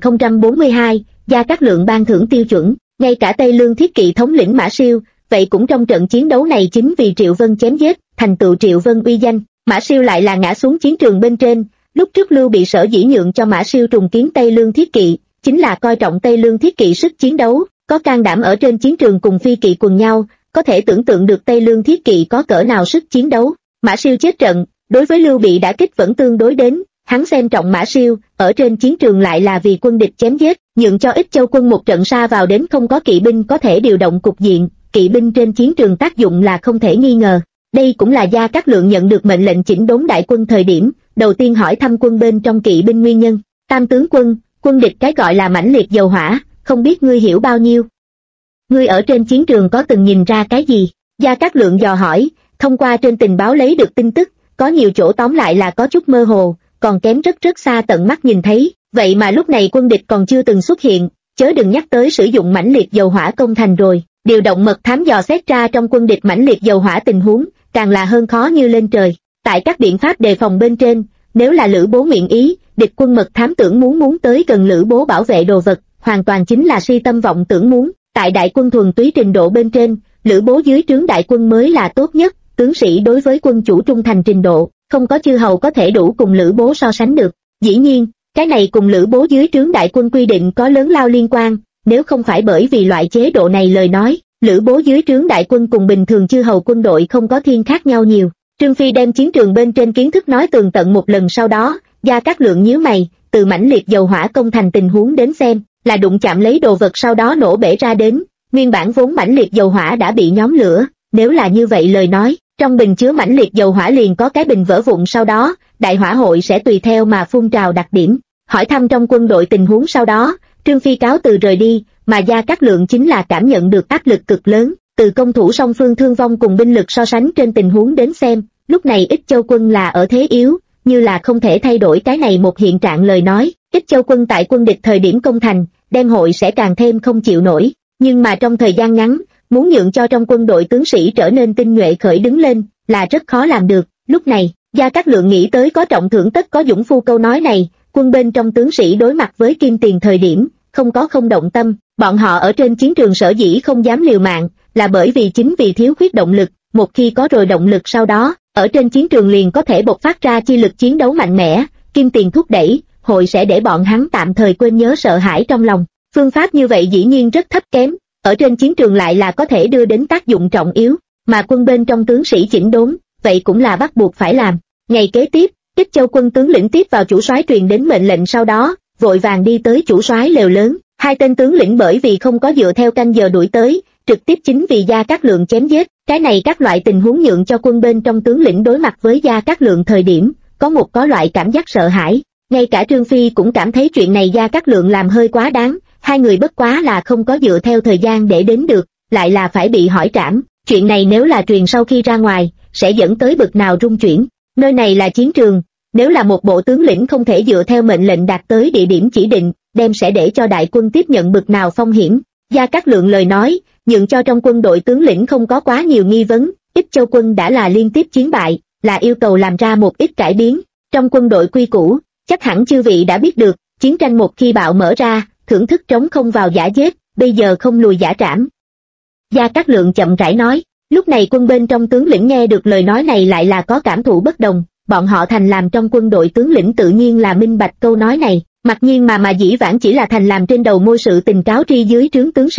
2042, Gia Cát Lượng ban thưởng tiêu chuẩn, ngay cả Tây Lương thiết kỵ thống lĩnh Mã Siêu, vậy cũng trong trận chiến đấu này chính vì Triệu Vân chém giết, thành tựu Triệu Vân uy danh, Mã Siêu lại là ngã xuống chiến trường bên trên. Lúc trước Lưu Bị sở dĩ nhượng cho Mã Siêu trùng kiến Tây Lương thiết kỵ, chính là coi trọng Tây Lương thiết kỵ sức chiến đấu, có can đảm ở trên chiến trường cùng phi kỵ quần nhau, có thể tưởng tượng được Tây Lương thiết kỵ có cỡ nào sức chiến đấu. Mã Siêu chết trận, đối với Lưu Bị đả kích vẫn tương đối đến, hắn xem trọng Mã Siêu, ở trên chiến trường lại là vì quân địch chém giết, nhượng cho Ích Châu quân một trận sa vào đến không có kỵ binh có thể điều động cục diện, kỵ binh trên chiến trường tác dụng là không thể nghi ngờ. Đây cũng là Gia Cát Lượng nhận được mệnh lệnh chỉnh đốn đại quân thời điểm, đầu tiên hỏi thăm quân bên trong kỵ binh nguyên nhân. Tam tướng quân, quân địch cái gọi là mãnh liệt dầu hỏa, không biết ngươi hiểu bao nhiêu? Ngươi ở trên chiến trường có từng nhìn ra cái gì? Gia Cát Lượng dò hỏi, thông qua trên tình báo lấy được tin tức, có nhiều chỗ tóm lại là có chút mơ hồ, còn kém rất rất xa tận mắt nhìn thấy, vậy mà lúc này quân địch còn chưa từng xuất hiện, chớ đừng nhắc tới sử dụng mãnh liệt dầu hỏa công thành rồi. Điều động mật thám dò xét ra trong quân địch mãnh liệt dầu hỏa tình huống, càng là hơn khó như lên trời. Tại các biện pháp đề phòng bên trên, nếu là Lữ Bố nguyện ý, địch quân mật thám tưởng muốn tới gần Lữ Bố bảo vệ đồ vật, hoàn toàn chính là si tâm vọng tưởng muốn. Tại đại quân thuần túy trình độ bên trên, Lữ Bố dưới trướng đại quân mới là tốt nhất, tướng sĩ đối với quân chủ trung thành trình độ, không có chư hầu có thể đủ cùng Lữ Bố so sánh được. Dĩ nhiên, cái này cùng Lữ Bố dưới trướng đại quân quy định có lớn lao liên quan, nếu không phải bởi vì loại chế độ này lời nói, Lữ Bố dưới trướng đại quân cùng bình thường chư hầu quân đội không có thiên khác nhau nhiều. Trương Phi đem chiến trường bên trên kiến thức nói tường tận một lần sau đó, Gia Cát Lượng nhíu mày, từ mãnh liệt dầu hỏa công thành tình huống đến xem, là đụng chạm lấy đồ vật sau đó nổ bể ra đến, nguyên bản vốn mãnh liệt dầu hỏa đã bị nhóm lửa, nếu là như vậy lời nói, trong bình chứa mãnh liệt dầu hỏa liền có cái bình vỡ vụn sau đó, đại hỏa hội sẽ tùy theo mà phun trào đặc điểm. Hỏi thăm trong quân đội tình huống sau đó, Trương Phi cáo từ rời đi, mà Gia Cát Lượng chính là cảm nhận được áp lực cực lớn, từ công thủ song phương thương vong cùng binh lực so sánh trên tình huống đến xem, lúc này Ích Châu quân là ở thế yếu, như là không thể thay đổi cái này một hiện trạng lời nói, Ích Châu quân tại quân địch thời điểm công thành, đem hội sẽ càng thêm không chịu nổi, nhưng mà trong thời gian ngắn, muốn nhượng cho trong quân đội tướng sĩ trở nên tinh nhuệ khởi đứng lên, là rất khó làm được. Lúc này, Gia Cát Lượng nghĩ tới có trọng thưởng tất có dũng phu câu nói này, quân bên trong tướng sĩ đối mặt với kim tiền thời điểm, không có không động tâm, bọn họ ở trên chiến trường sở dĩ không dám liều mạng, là bởi vì chính vì thiếu khuyết động lực, một khi có rồi động lực sau đó, ở trên chiến trường liền có thể bộc phát ra chi lực chiến đấu mạnh mẽ, kim tiền thúc đẩy, hội sẽ để bọn hắn tạm thời quên nhớ sợ hãi trong lòng. Phương pháp như vậy dĩ nhiên rất thấp kém, ở trên chiến trường lại là có thể đưa đến tác dụng trọng yếu, mà quân bên trong tướng sĩ chỉnh đốn, vậy cũng là bắt buộc phải làm. Ngày kế tiếp, Ích Châu quân tướng lĩnh tiếp vào chủ soái truyền đến mệnh lệnh sau đó, vội vàng đi tới chủ soái lều lớn, hai tên tướng lĩnh bởi vì không có dựa theo canh giờ đuổi tới, trực tiếp chính vì Gia Cát Lượng chém giết, cái này các loại tình huống nhượng cho quân bên trong tướng lĩnh đối mặt với Gia Cát Lượng thời điểm, có loại cảm giác sợ hãi, ngay cả Trương Phi cũng cảm thấy chuyện này Gia Cát Lượng làm hơi quá đáng, hai người bất quá là không có dựa theo thời gian để đến được, lại là phải bị hỏi trảm, chuyện này nếu là truyền sau khi ra ngoài, sẽ dẫn tới bực nào rung chuyển, nơi này là chiến trường, nếu là một bộ tướng lĩnh không thể dựa theo mệnh lệnh đạt tới địa điểm chỉ định, đem sẽ để cho đại quân tiếp nhận bực nào phong hiểm. Gia Cát Lượng lời nói, nhượng cho trong quân đội tướng lĩnh không có quá nhiều nghi vấn, Ích Châu quân đã là liên tiếp chiến bại, là yêu cầu làm ra một ít cải biến. Trong quân đội quy củ, chắc hẳn chư vị đã biết được, chiến tranh một khi bạo mở ra, thưởng thức trống không vào giả giết, bây giờ không lùi giả trảm. Gia Cát Lượng chậm rãi nói, lúc này quân bên trong tướng lĩnh nghe được lời nói này lại là có cảm thụ bất đồng, bọn họ thành làm trong quân đội tướng lĩnh tự nhiên là minh bạch câu nói này, mặc nhiên mà dĩ vãng chỉ là thành làm trên đầu môi sự tình cáo tri dưới trướng tướng sĩ,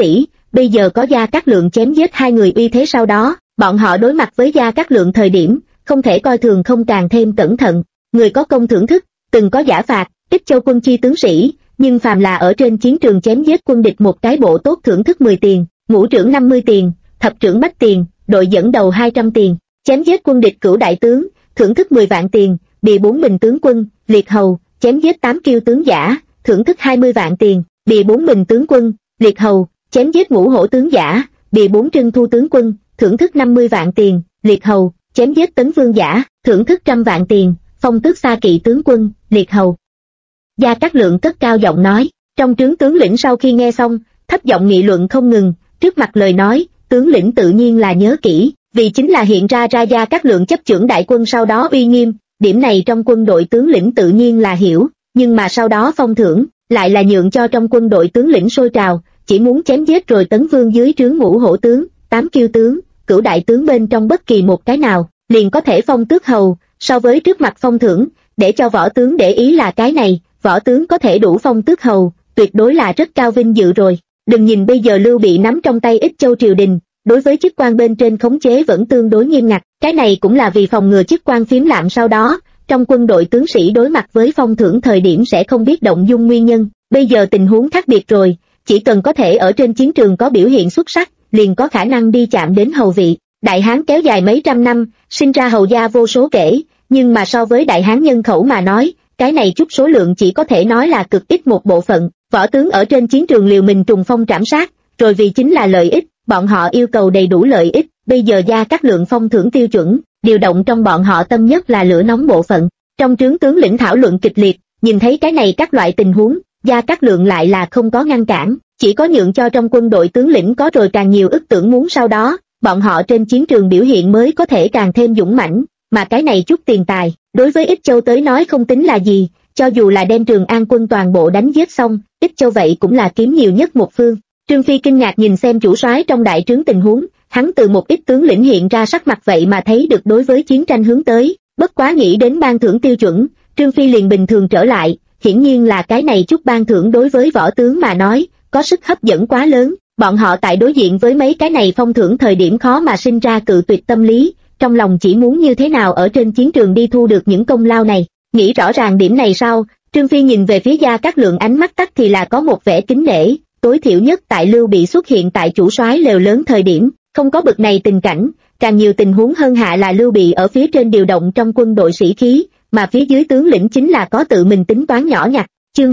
bây giờ có Gia Cát Lượng chém giết hai người uy thế sau đó, bọn họ đối mặt với Gia Cát Lượng thời điểm, không thể coi thường không càng thêm cẩn thận. Người có công thưởng thức, từng có giả phạt, Ích Châu quân chi tướng sĩ, nhưng phàm là ở trên chiến trường chém giết quân địch một cái bộ tốt thưởng thức 10 tiền, ngũ trưởng 50 tiền, thập trưởng bách tiền, đội dẫn đầu 200 tiền, chém giết quân địch cửu đại tướng, thưởng thức 10 vạn tiền, bì 4 bình tướng quân, liệt hầu, chém giết 8 kiêu tướng giả, thưởng thức 20 vạn tiền, bì 4 bình tướng quân, liệt hầu, chém giết ngũ hổ tướng giả, bì 4 trưng thu tướng quân, thưởng thức 50 vạn tiền, liệt hầu, chém giết tấn vương giả, thưởng thức 100 vạn tiền, phong tước xa kỵ tướng quân, liệt hầu. Gia Cát Lượng cất cao giọng nói, trong trướng tướng lĩnh sau khi nghe xong, thấp giọng nghị luận không ngừng, trước mặt lời nói, tướng lĩnh tự nhiên là nhớ kỹ, vì chính là hiện ra Gia Cát Lượng chấp chưởng đại quân sau đó uy nghiêm, điểm này trong quân đội tướng lĩnh tự nhiên là hiểu, nhưng mà sau đó phong thưởng, lại là nhượng cho trong quân đội tướng lĩnh sôi trào, chỉ muốn chém giết rồi tấn vương dưới trướng ngũ hổ tướng, 8 kiêu tướng, cửu đại tướng bên trong bất kỳ một cái nào, liền có thể phong tước hầu, so với trước mặt phong thưởng, để cho võ tướng để ý là cái này, võ tướng có thể đủ phong tước hầu, tuyệt đối là rất cao vinh dự rồi. Đừng nhìn bây giờ Lưu Bị nắm trong tay Ích Châu triều đình, đối với chức quan bên trên khống chế vẫn tương đối nghiêm ngặt, cái này cũng là vì phòng ngừa chức quan phiếm lạm sau đó, trong quân đội tướng sĩ đối mặt với phong thưởng thời điểm sẽ không biết động dung nguyên nhân. Bây giờ tình huống khác biệt rồi, chỉ cần có thể ở trên chiến trường có biểu hiện xuất sắc, liền có khả năng đi chạm đến hầu vị. Đại Hán kéo dài mấy trăm năm, sinh ra hầu gia vô số kể, nhưng mà so với Đại Hán nhân khẩu mà nói, cái này chút số lượng chỉ có thể nói là cực ít một bộ phận. Võ tướng ở trên chiến trường liều mình trùng phong trảm sát, rồi vì chính là lợi ích, bọn họ yêu cầu đầy đủ lợi ích. Bây giờ Gia Cát Lượng phong thưởng tiêu chuẩn, điều động trong bọn họ tâm nhất là lửa nóng bộ phận. Trong trướng tướng lĩnh thảo luận kịch liệt, nhìn thấy cái này các loại tình huống, Gia Cát Lượng lại là không có ngăn cản, chỉ có nhượng cho trong quân đội tướng lĩnh có rồi càng nhiều ức tưởng muốn sau đó, bọn họ trên chiến trường biểu hiện mới có thể càng thêm dũng mãnh, mà cái này chút tiền tài, đối với Ích Châu tới nói không tính là gì, cho dù là đem Trường An quân toàn bộ đánh giết xong, Ích Châu vậy cũng là kiếm nhiều nhất một phương. Trương Phi kinh ngạc nhìn xem chủ soái trong đại trướng tình huống, hắn từ một ít tướng lĩnh hiện ra sắc mặt vậy mà thấy được đối với chiến tranh hướng tới, bất quá nghĩ đến ban thưởng tiêu chuẩn, Trương Phi liền bình thường trở lại, hiển nhiên là cái này chút ban thưởng đối với võ tướng mà nói, có sức hấp dẫn quá lớn, bọn họ tại đối diện với mấy cái này phong thưởng thời điểm khó mà sinh ra cự tuyệt tâm lý, trong lòng chỉ muốn như thế nào ở trên chiến trường đi thu được những công lao này. Nghĩ rõ ràng điểm này sau, Trương Phi nhìn về phía Gia Cát Lượng ánh mắt tắt thì là có một vẻ kính nể, tối thiểu nhất tại Lưu Bị xuất hiện tại chủ soái lều lớn thời điểm, không có bực này tình cảnh, càng nhiều tình huống hơn hạ là Lưu Bị ở phía trên điều động trong quân đội sĩ khí, mà phía dưới tướng lĩnh chính là có tự mình tính toán nhỏ nhặt. Chương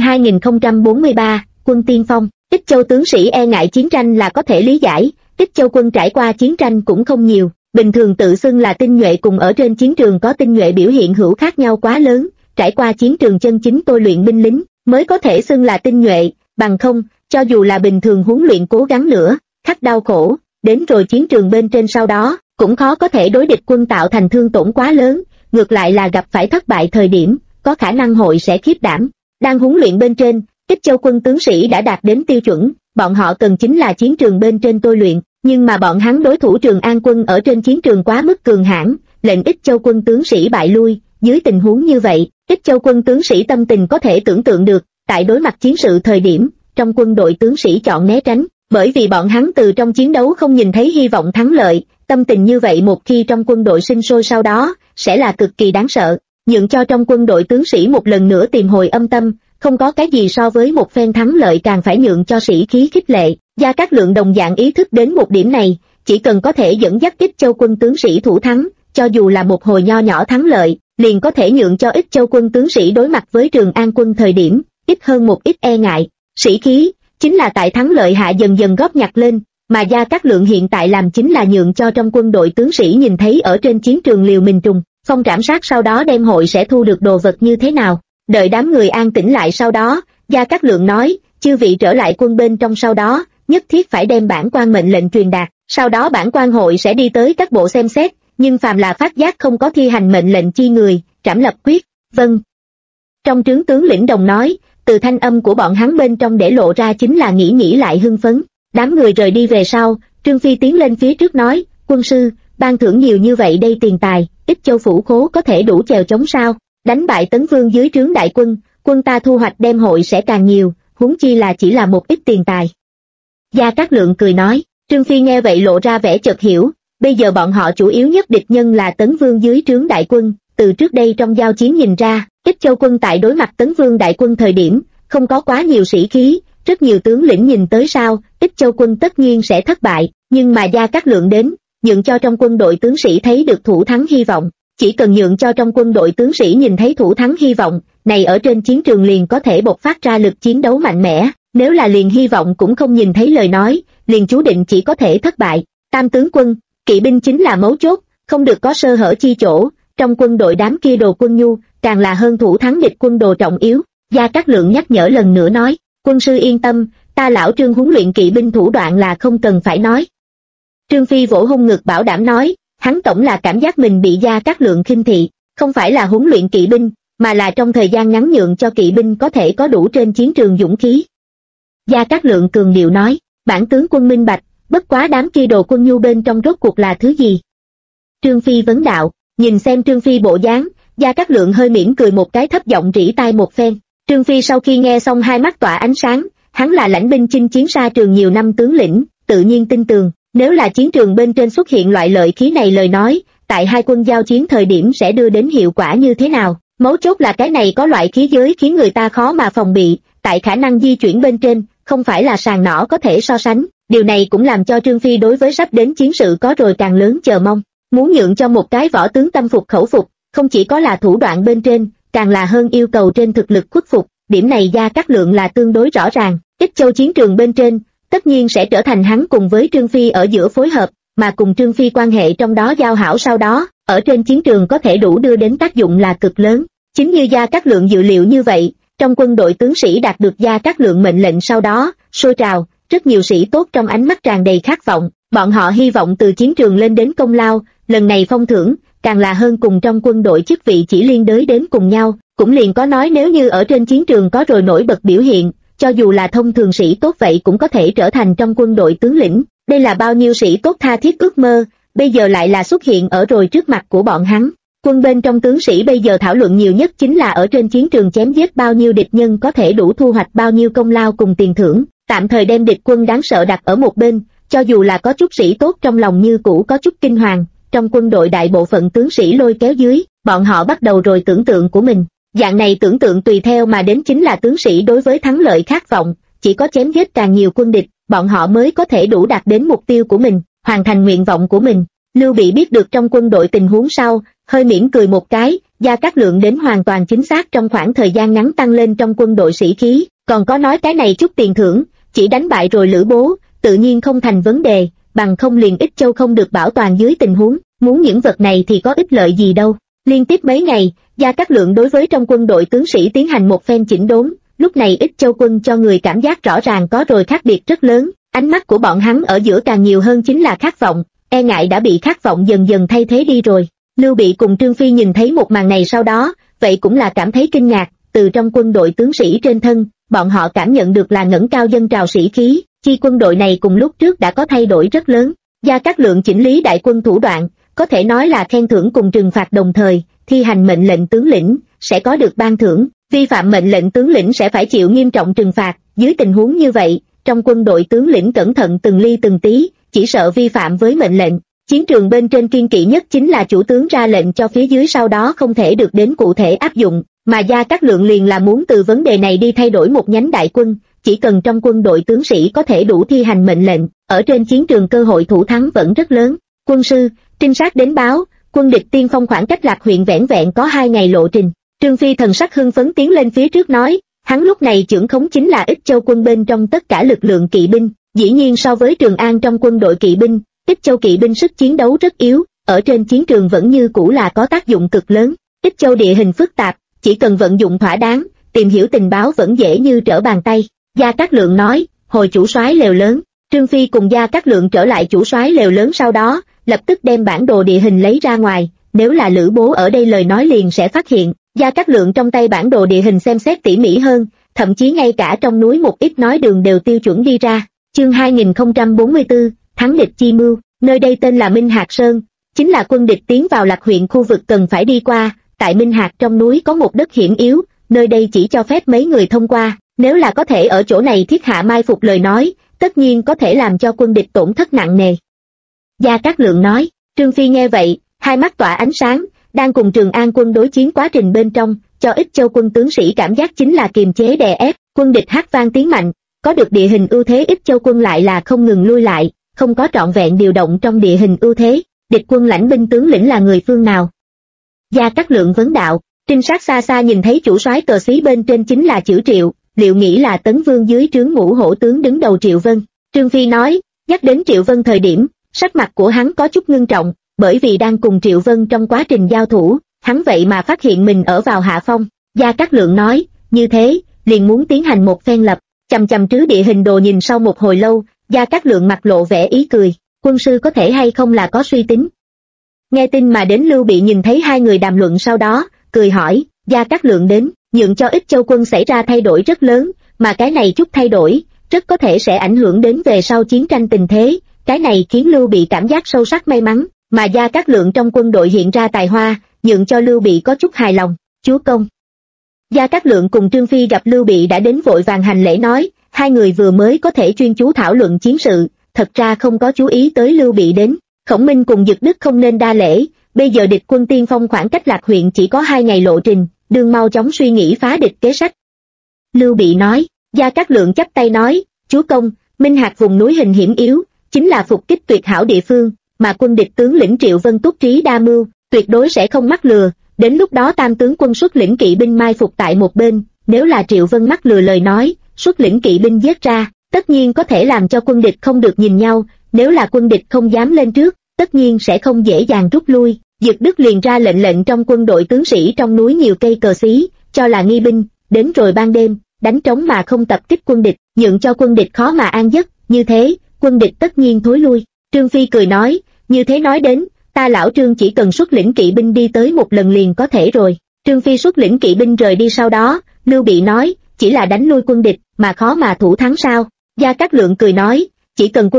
2043, quân tiên phong. Ích Châu tướng sĩ e ngại chiến tranh là có thể lý giải, Ích Châu quân trải qua chiến tranh cũng không nhiều, bình thường tự xưng là tinh nhuệ cùng ở trên chiến trường có tinh nhuệ biểu hiện hữu khác nhau quá lớn, trải qua chiến trường chân chính tôi luyện binh lính, mới có thể xưng là tinh nhuệ, bằng không, cho dù là bình thường huấn luyện cố gắng nữa, khắc đau khổ, đến rồi chiến trường bên trên sau đó, cũng khó có thể đối địch quân tạo thành thương tổn quá lớn, ngược lại là gặp phải thất bại thời điểm, có khả năng hội sẽ khiếp đảm. Đang huấn luyện bên trên, Ích Châu quân tướng sĩ đã đạt đến tiêu chuẩn, bọn họ cần chính là chiến trường bên trên tôi luyện, nhưng mà bọn hắn đối thủ Trường An quân ở trên chiến trường quá mức cường hãn, lệnh Ích Châu quân tướng sĩ bại lui. Dưới tình huống như vậy, Ích Châu quân tướng sĩ tâm tình có thể tưởng tượng được, tại đối mặt chiến sự thời điểm, trong quân đội tướng sĩ chọn né tránh, bởi vì bọn hắn từ trong chiến đấu không nhìn thấy hy vọng thắng lợi, tâm tình như vậy một khi trong quân đội sinh sôi sau đó, sẽ là cực kỳ đáng sợ. Nhượng cho trong quân đội tướng sĩ một lần nữa tìm hồi âm tâm, không có cái gì so với một phen thắng lợi càng phải nhượng cho sĩ khí khích lệ. Gia Cát Lượng đồng dạng ý thức đến một điểm này, chỉ cần có thể dẫn dắt Ích Châu quân tướng sĩ thủ thắng, cho dù là một hồi nho nhỏ thắng lợi, liền có thể nhượng cho Ích Châu quân tướng sĩ đối mặt với Trường An quân thời điểm, ít hơn một ít e ngại. Sĩ khí, chính là tại thắng lợi hạ dần dần góp nhặt lên, mà Gia Cát Lượng hiện tại làm chính là nhượng cho trong quân đội tướng sĩ nhìn thấy ở trên chiến trường liều mình trùng, phong trảm sát sau đó đem hội sẽ thu được đồ vật như thế nào. Đợi đám người an tĩnh lại sau đó, Gia Cát Lượng nói, chư vị trở lại quân bên trong sau đó, nhất thiết phải đem bản quan mệnh lệnh truyền đạt, sau đó bản quan hội sẽ đi tới các bộ xem xét, nhưng phàm là phát giác không có thi hành mệnh lệnh chi người, trảm lập quyết. Vâng. Trong trướng tướng lĩnh đồng nói, từ thanh âm của bọn hắn bên trong để lộ ra chính là nghĩ lại hưng phấn. Đám người rời đi về sau, Trương Phi tiến lên phía trước nói, quân sư, ban thưởng nhiều như vậy đây tiền tài, Ích Châu phủ khố có thể đủ chèo chống sao? Đánh bại Tấn Vương dưới trướng đại quân, quân ta thu hoạch đem hội sẽ càng nhiều, huống chi là chỉ là một ít tiền tài. Gia Cát Lượng cười nói. Trương Phi nghe vậy lộ ra vẻ chợt hiểu, bây giờ bọn họ chủ yếu nhất địch nhân là Tấn Vương dưới trướng đại quân, từ trước đây trong giao chiến nhìn ra, Ích Châu quân tại đối mặt Tấn Vương đại quân thời điểm, không có quá nhiều sĩ khí, rất nhiều tướng lĩnh nhìn tới sau, Ích Châu quân tất nhiên sẽ thất bại, nhưng mà Gia Cát Lượng đến, nhượng cho trong quân đội tướng sĩ thấy được thủ thắng hy vọng, chỉ cần nhượng cho trong quân đội tướng sĩ nhìn thấy thủ thắng hy vọng, này ở trên chiến trường liền có thể bộc phát ra lực chiến đấu mạnh mẽ, nếu là liền hy vọng cũng không nhìn thấy lời nói, liền chú định chỉ có thể thất bại. Tam tướng quân, kỵ binh chính là mấu chốt, không được có sơ hở chi chỗ, trong quân đội đám kia đồ quân nhu, càng là hơn thủ thắng địch quân đồ trọng yếu. Gia Cát Lượng nhắc nhở lần nữa nói, quân sư yên tâm, ta lão Trương huấn luyện kỵ binh thủ đoạn là không cần phải nói. Trương Phi vỗ hông ngực bảo đảm nói, hắn tổng là cảm giác mình bị Gia Cát Lượng khinh thị, không phải là huấn luyện kỵ binh, mà là trong thời gian ngắn nhượng cho kỵ binh có thể có đủ trên chiến trường dũng khí. Gia Cát Lượng cường điệu nói, bản tướng quân minh bạch, bất quá đám kia đồ quân nhu bên trong rốt cuộc là thứ gì? Trương Phi vấn đạo, nhìn xem Trương Phi bộ dáng, Gia Cát Lượng hơi mỉm cười một cái thấp giọng rỉ tai một phen. Trương Phi sau khi nghe xong hai mắt tỏa ánh sáng, hắn là lãnh binh chinh chiến xa trường nhiều năm tướng lĩnh, tự nhiên tin tường, nếu là chiến trường bên trên xuất hiện loại lợi khí này lời nói, tại hai quân giao chiến thời điểm sẽ đưa đến hiệu quả như thế nào? Mấu chốt là cái này có loại khí giới khiến người ta khó mà phòng bị, tại khả năng di chuyển bên trên, không phải là sàng nỏ có thể so sánh, điều này cũng làm cho Trương Phi đối với sắp đến chiến sự có rồi càng lớn chờ mong. Muốn nhượng cho một cái võ tướng tâm phục khẩu phục, không chỉ có là thủ đoạn bên trên, càng là hơn yêu cầu trên thực lực khuất phục, điểm này Gia Cát Lượng là tương đối rõ ràng. Ích Châu chiến trường bên trên, tất nhiên sẽ trở thành hắn cùng với Trương Phi ở giữa phối hợp, mà cùng Trương Phi quan hệ trong đó giao hảo sau đó, ở trên chiến trường có thể đủ đưa đến tác dụng là cực lớn. Chính như Gia Cát Lượng dự liệu như vậy, trong quân đội tướng sĩ đạt được Gia Cát Lượng mệnh lệnh sau đó, sôi trào, rất nhiều sĩ tốt trong ánh mắt tràn đầy khát vọng, bọn họ hy vọng từ chiến trường lên đến công lao, lần này phong thưởng, càng là hơn cùng trong quân đội chức vị chỉ liên đới đến cùng nhau, cũng liền có nói nếu như ở trên chiến trường có rồi nổi bật biểu hiện, cho dù là thông thường sĩ tốt vậy cũng có thể trở thành trong quân đội tướng lĩnh, đây là bao nhiêu sĩ tốt tha thiết ước mơ, bây giờ lại là xuất hiện ở rồi trước mặt của bọn hắn. Quân bên trong tướng sĩ bây giờ thảo luận nhiều nhất chính là ở trên chiến trường chém giết bao nhiêu địch nhân có thể đủ thu hoạch bao nhiêu công lao cùng tiền thưởng, tạm thời đem địch quân đáng sợ đặt ở một bên, cho dù là có chút sĩ tốt trong lòng như cũ có chút kinh hoàng, trong quân đội đại bộ phận tướng sĩ lôi kéo dưới, bọn họ bắt đầu rồi tưởng tượng của mình. Dạng này tưởng tượng tùy theo mà đến chính là tướng sĩ đối với thắng lợi khát vọng, chỉ có chém giết càng nhiều quân địch, bọn họ mới có thể đủ đạt đến mục tiêu của mình, hoàn thành nguyện vọng của mình. Lưu Bị biết được trong quân đội tình huống sau, hơi mỉm cười một cái, Gia Cát Lượng đến hoàn toàn chính xác trong khoảng thời gian ngắn tăng lên trong quân đội sĩ khí, còn có nói cái này chút tiền thưởng, chỉ đánh bại rồi Lữ Bố, tự nhiên không thành vấn đề, bằng không liền Ích Châu không được bảo toàn dưới tình huống, muốn những vật này thì có ích lợi gì đâu. Liên tiếp mấy ngày, Gia Cát Lượng đối với trong quân đội tướng sĩ tiến hành một phen chỉnh đốn, lúc này Ích Châu quân cho người cảm giác rõ ràng có rồi khác biệt rất lớn, ánh mắt của bọn hắn ở giữa càng nhiều hơn chính là khát vọng, e ngại đã bị khát vọng dần dần thay thế đi rồi. Lưu Bị cùng Trương Phi nhìn thấy một màn này sau đó, vậy cũng là cảm thấy kinh ngạc, từ trong quân đội tướng sĩ trên thân, bọn họ cảm nhận được là ngẩng cao dân trào sĩ khí, chi quân đội này cùng lúc trước đã có thay đổi rất lớn. Gia Cát Lượng chỉnh lý đại quân thủ đoạn, có thể nói là khen thưởng cùng trừng phạt đồng thời, thi hành mệnh lệnh tướng lĩnh, sẽ có được ban thưởng, vi phạm mệnh lệnh tướng lĩnh sẽ phải chịu nghiêm trọng trừng phạt, dưới tình huống như vậy, trong quân đội tướng lĩnh cẩn thận từng ly từng tí, chỉ sợ vi phạm với mệnh lệnh. Chiến trường bên trên kiên kỵ nhất chính là chủ tướng ra lệnh cho phía dưới sau đó không thể được đến cụ thể áp dụng, mà Gia Cát Lượng liền là muốn từ vấn đề này đi thay đổi một nhánh đại quân, chỉ cần trong quân đội tướng sĩ có thể đủ thi hành mệnh lệnh, ở trên chiến trường cơ hội thủ thắng vẫn rất lớn. Quân sư, trinh sát đến báo, quân địch tiên phong khoảng cách Lạc huyện vẻn vẹn có 2 ngày lộ trình. Trương Phi thần sắc hưng phấn tiến lên phía trước nói, hắn lúc này chưởng khống chính là Ích Châu quân bên trong tất cả lực lượng kỵ binh, dĩ nhiên so với Trường An trong quân đội kỵ binh, Ích Châu kỵ binh sức chiến đấu rất yếu, ở trên chiến trường vẫn như cũ là có tác dụng cực lớn. Ích Châu địa hình phức tạp, chỉ cần vận dụng thỏa đáng, tìm hiểu tình báo vẫn dễ như trở bàn tay. Gia Cát Lượng nói, hồi chủ soái lều lớn. Trương Phi cùng Gia Cát Lượng trở lại chủ soái lều lớn sau đó, lập tức đem bản đồ địa hình lấy ra ngoài, nếu là Lữ Bố ở đây lời nói liền sẽ phát hiện. Gia Cát Lượng trong tay bản đồ địa hình xem xét tỉ mỉ hơn, thậm chí ngay cả trong núi một ít nói đường đều tiêu chuẩn đi ra. Chương 2044, Thắng địch chi mưu, nơi đây tên là Minh Hạc Sơn, chính là quân địch tiến vào Lạc huyện khu vực cần phải đi qua, tại Minh Hạc trong núi có một đất hiểm yếu, nơi đây chỉ cho phép mấy người thông qua, nếu là có thể ở chỗ này thiết hạ mai phục lời nói, tất nhiên có thể làm cho quân địch tổn thất nặng nề. Gia Cát Lượng nói. Trương Phi nghe vậy, hai mắt tỏa ánh sáng, đang cùng Trường An quân đối chiến quá trình bên trong, cho Ích Châu quân tướng sĩ cảm giác chính là kiềm chế đè ép, quân địch hát vang tiếng mạnh, có được địa hình ưu thế Ích Châu quân lại là không ngừng lui lại, không có trọn vẹn điều động trong địa hình ưu thế, địch quân lãnh binh tướng lĩnh là người phương nào? Gia Cát Lượng vấn đạo. Trinh sát xa xa nhìn thấy chủ soái cờ xí bên trên chính là chữ Triệu, liệu nghĩ là Tấn Vương dưới trướng Ngũ Hổ tướng đứng đầu Triệu Vân. Trương Phi nói, nhắc đến Triệu Vân thời điểm, sắc mặt của hắn có chút ngưng trọng, bởi vì đang cùng Triệu Vân trong quá trình giao thủ, hắn vậy mà phát hiện mình ở vào hạ phong. Gia Cát Lượng nói, như thế, liền muốn tiến hành một phen lập, chằm chằm trứ địa hình đồ nhìn sau một hồi lâu, Gia Cát Lượng mặt lộ vẻ ý cười, quân sư có thể hay không là có suy tính. Nghe tin mà đến Lưu Bị nhìn thấy hai người đàm luận sau đó, cười hỏi, Gia Cát Lượng đến, nhượng cho Ích Châu quân xảy ra thay đổi rất lớn, mà cái này chút thay đổi, rất có thể sẽ ảnh hưởng đến về sau chiến tranh tình thế, cái này khiến Lưu Bị cảm giác sâu sắc may mắn, mà Gia Cát Lượng trong quân đội hiện ra tài hoa, nhượng cho Lưu Bị có chút hài lòng. Chúa công. Gia Cát Lượng cùng Trương Phi gặp Lưu Bị đã đến vội vàng hành lễ nói, hai người vừa mới có thể chuyên chú thảo luận chiến sự, thật ra không có chú ý tới Lưu Bị đến. Khổng Minh cùng Dực Đức không nên đa lễ, bây giờ địch quân tiên phong khoảng cách Lạc huyện chỉ có 2 ngày lộ trình, đương mau chóng suy nghĩ phá địch kế sách. Lưu Bị nói. Gia Cát Lượng chắp tay nói, chúa công, Minh Hạc vùng núi hình hiểm yếu, chính là phục kích tuyệt hảo địa phương, mà quân địch tướng lĩnh Triệu Vân túc trí đa mưu, tuyệt đối sẽ không mắc lừa, đến lúc đó tam tướng quân xuất lĩnh kỵ binh mai phục tại một bên, nếu là Triệu Vân mắc lừa lời nói, xuất lĩnh kỵ binh giết ra, tất nhiên có thể làm cho quân địch không được nhìn nhau, nếu là quân địch không dám lên trước, tất nhiên sẽ không dễ dàng rút lui. Dực Đức liền ra lệnh trong quân đội tướng sĩ trong núi nhiều cây cờ xí, cho là nghi binh, đến rồi ban đêm, đánh trống mà không tập kích quân địch, nhượng cho quân địch khó mà an giấc, như thế, quân địch tất nhiên thối lui. Trương Phi cười nói, như thế nói đến, ta lão Trương chỉ cần xuất lĩnh kỵ binh đi tới một lần liền có thể rồi. Trương Phi xuất lĩnh kỵ binh rời đi sau đó, Lưu Bị nói, chỉ là đánh lui quân địch, mà khó mà thủ thắng sao? Gia Cát Lượng cười nói, chỉ cần quân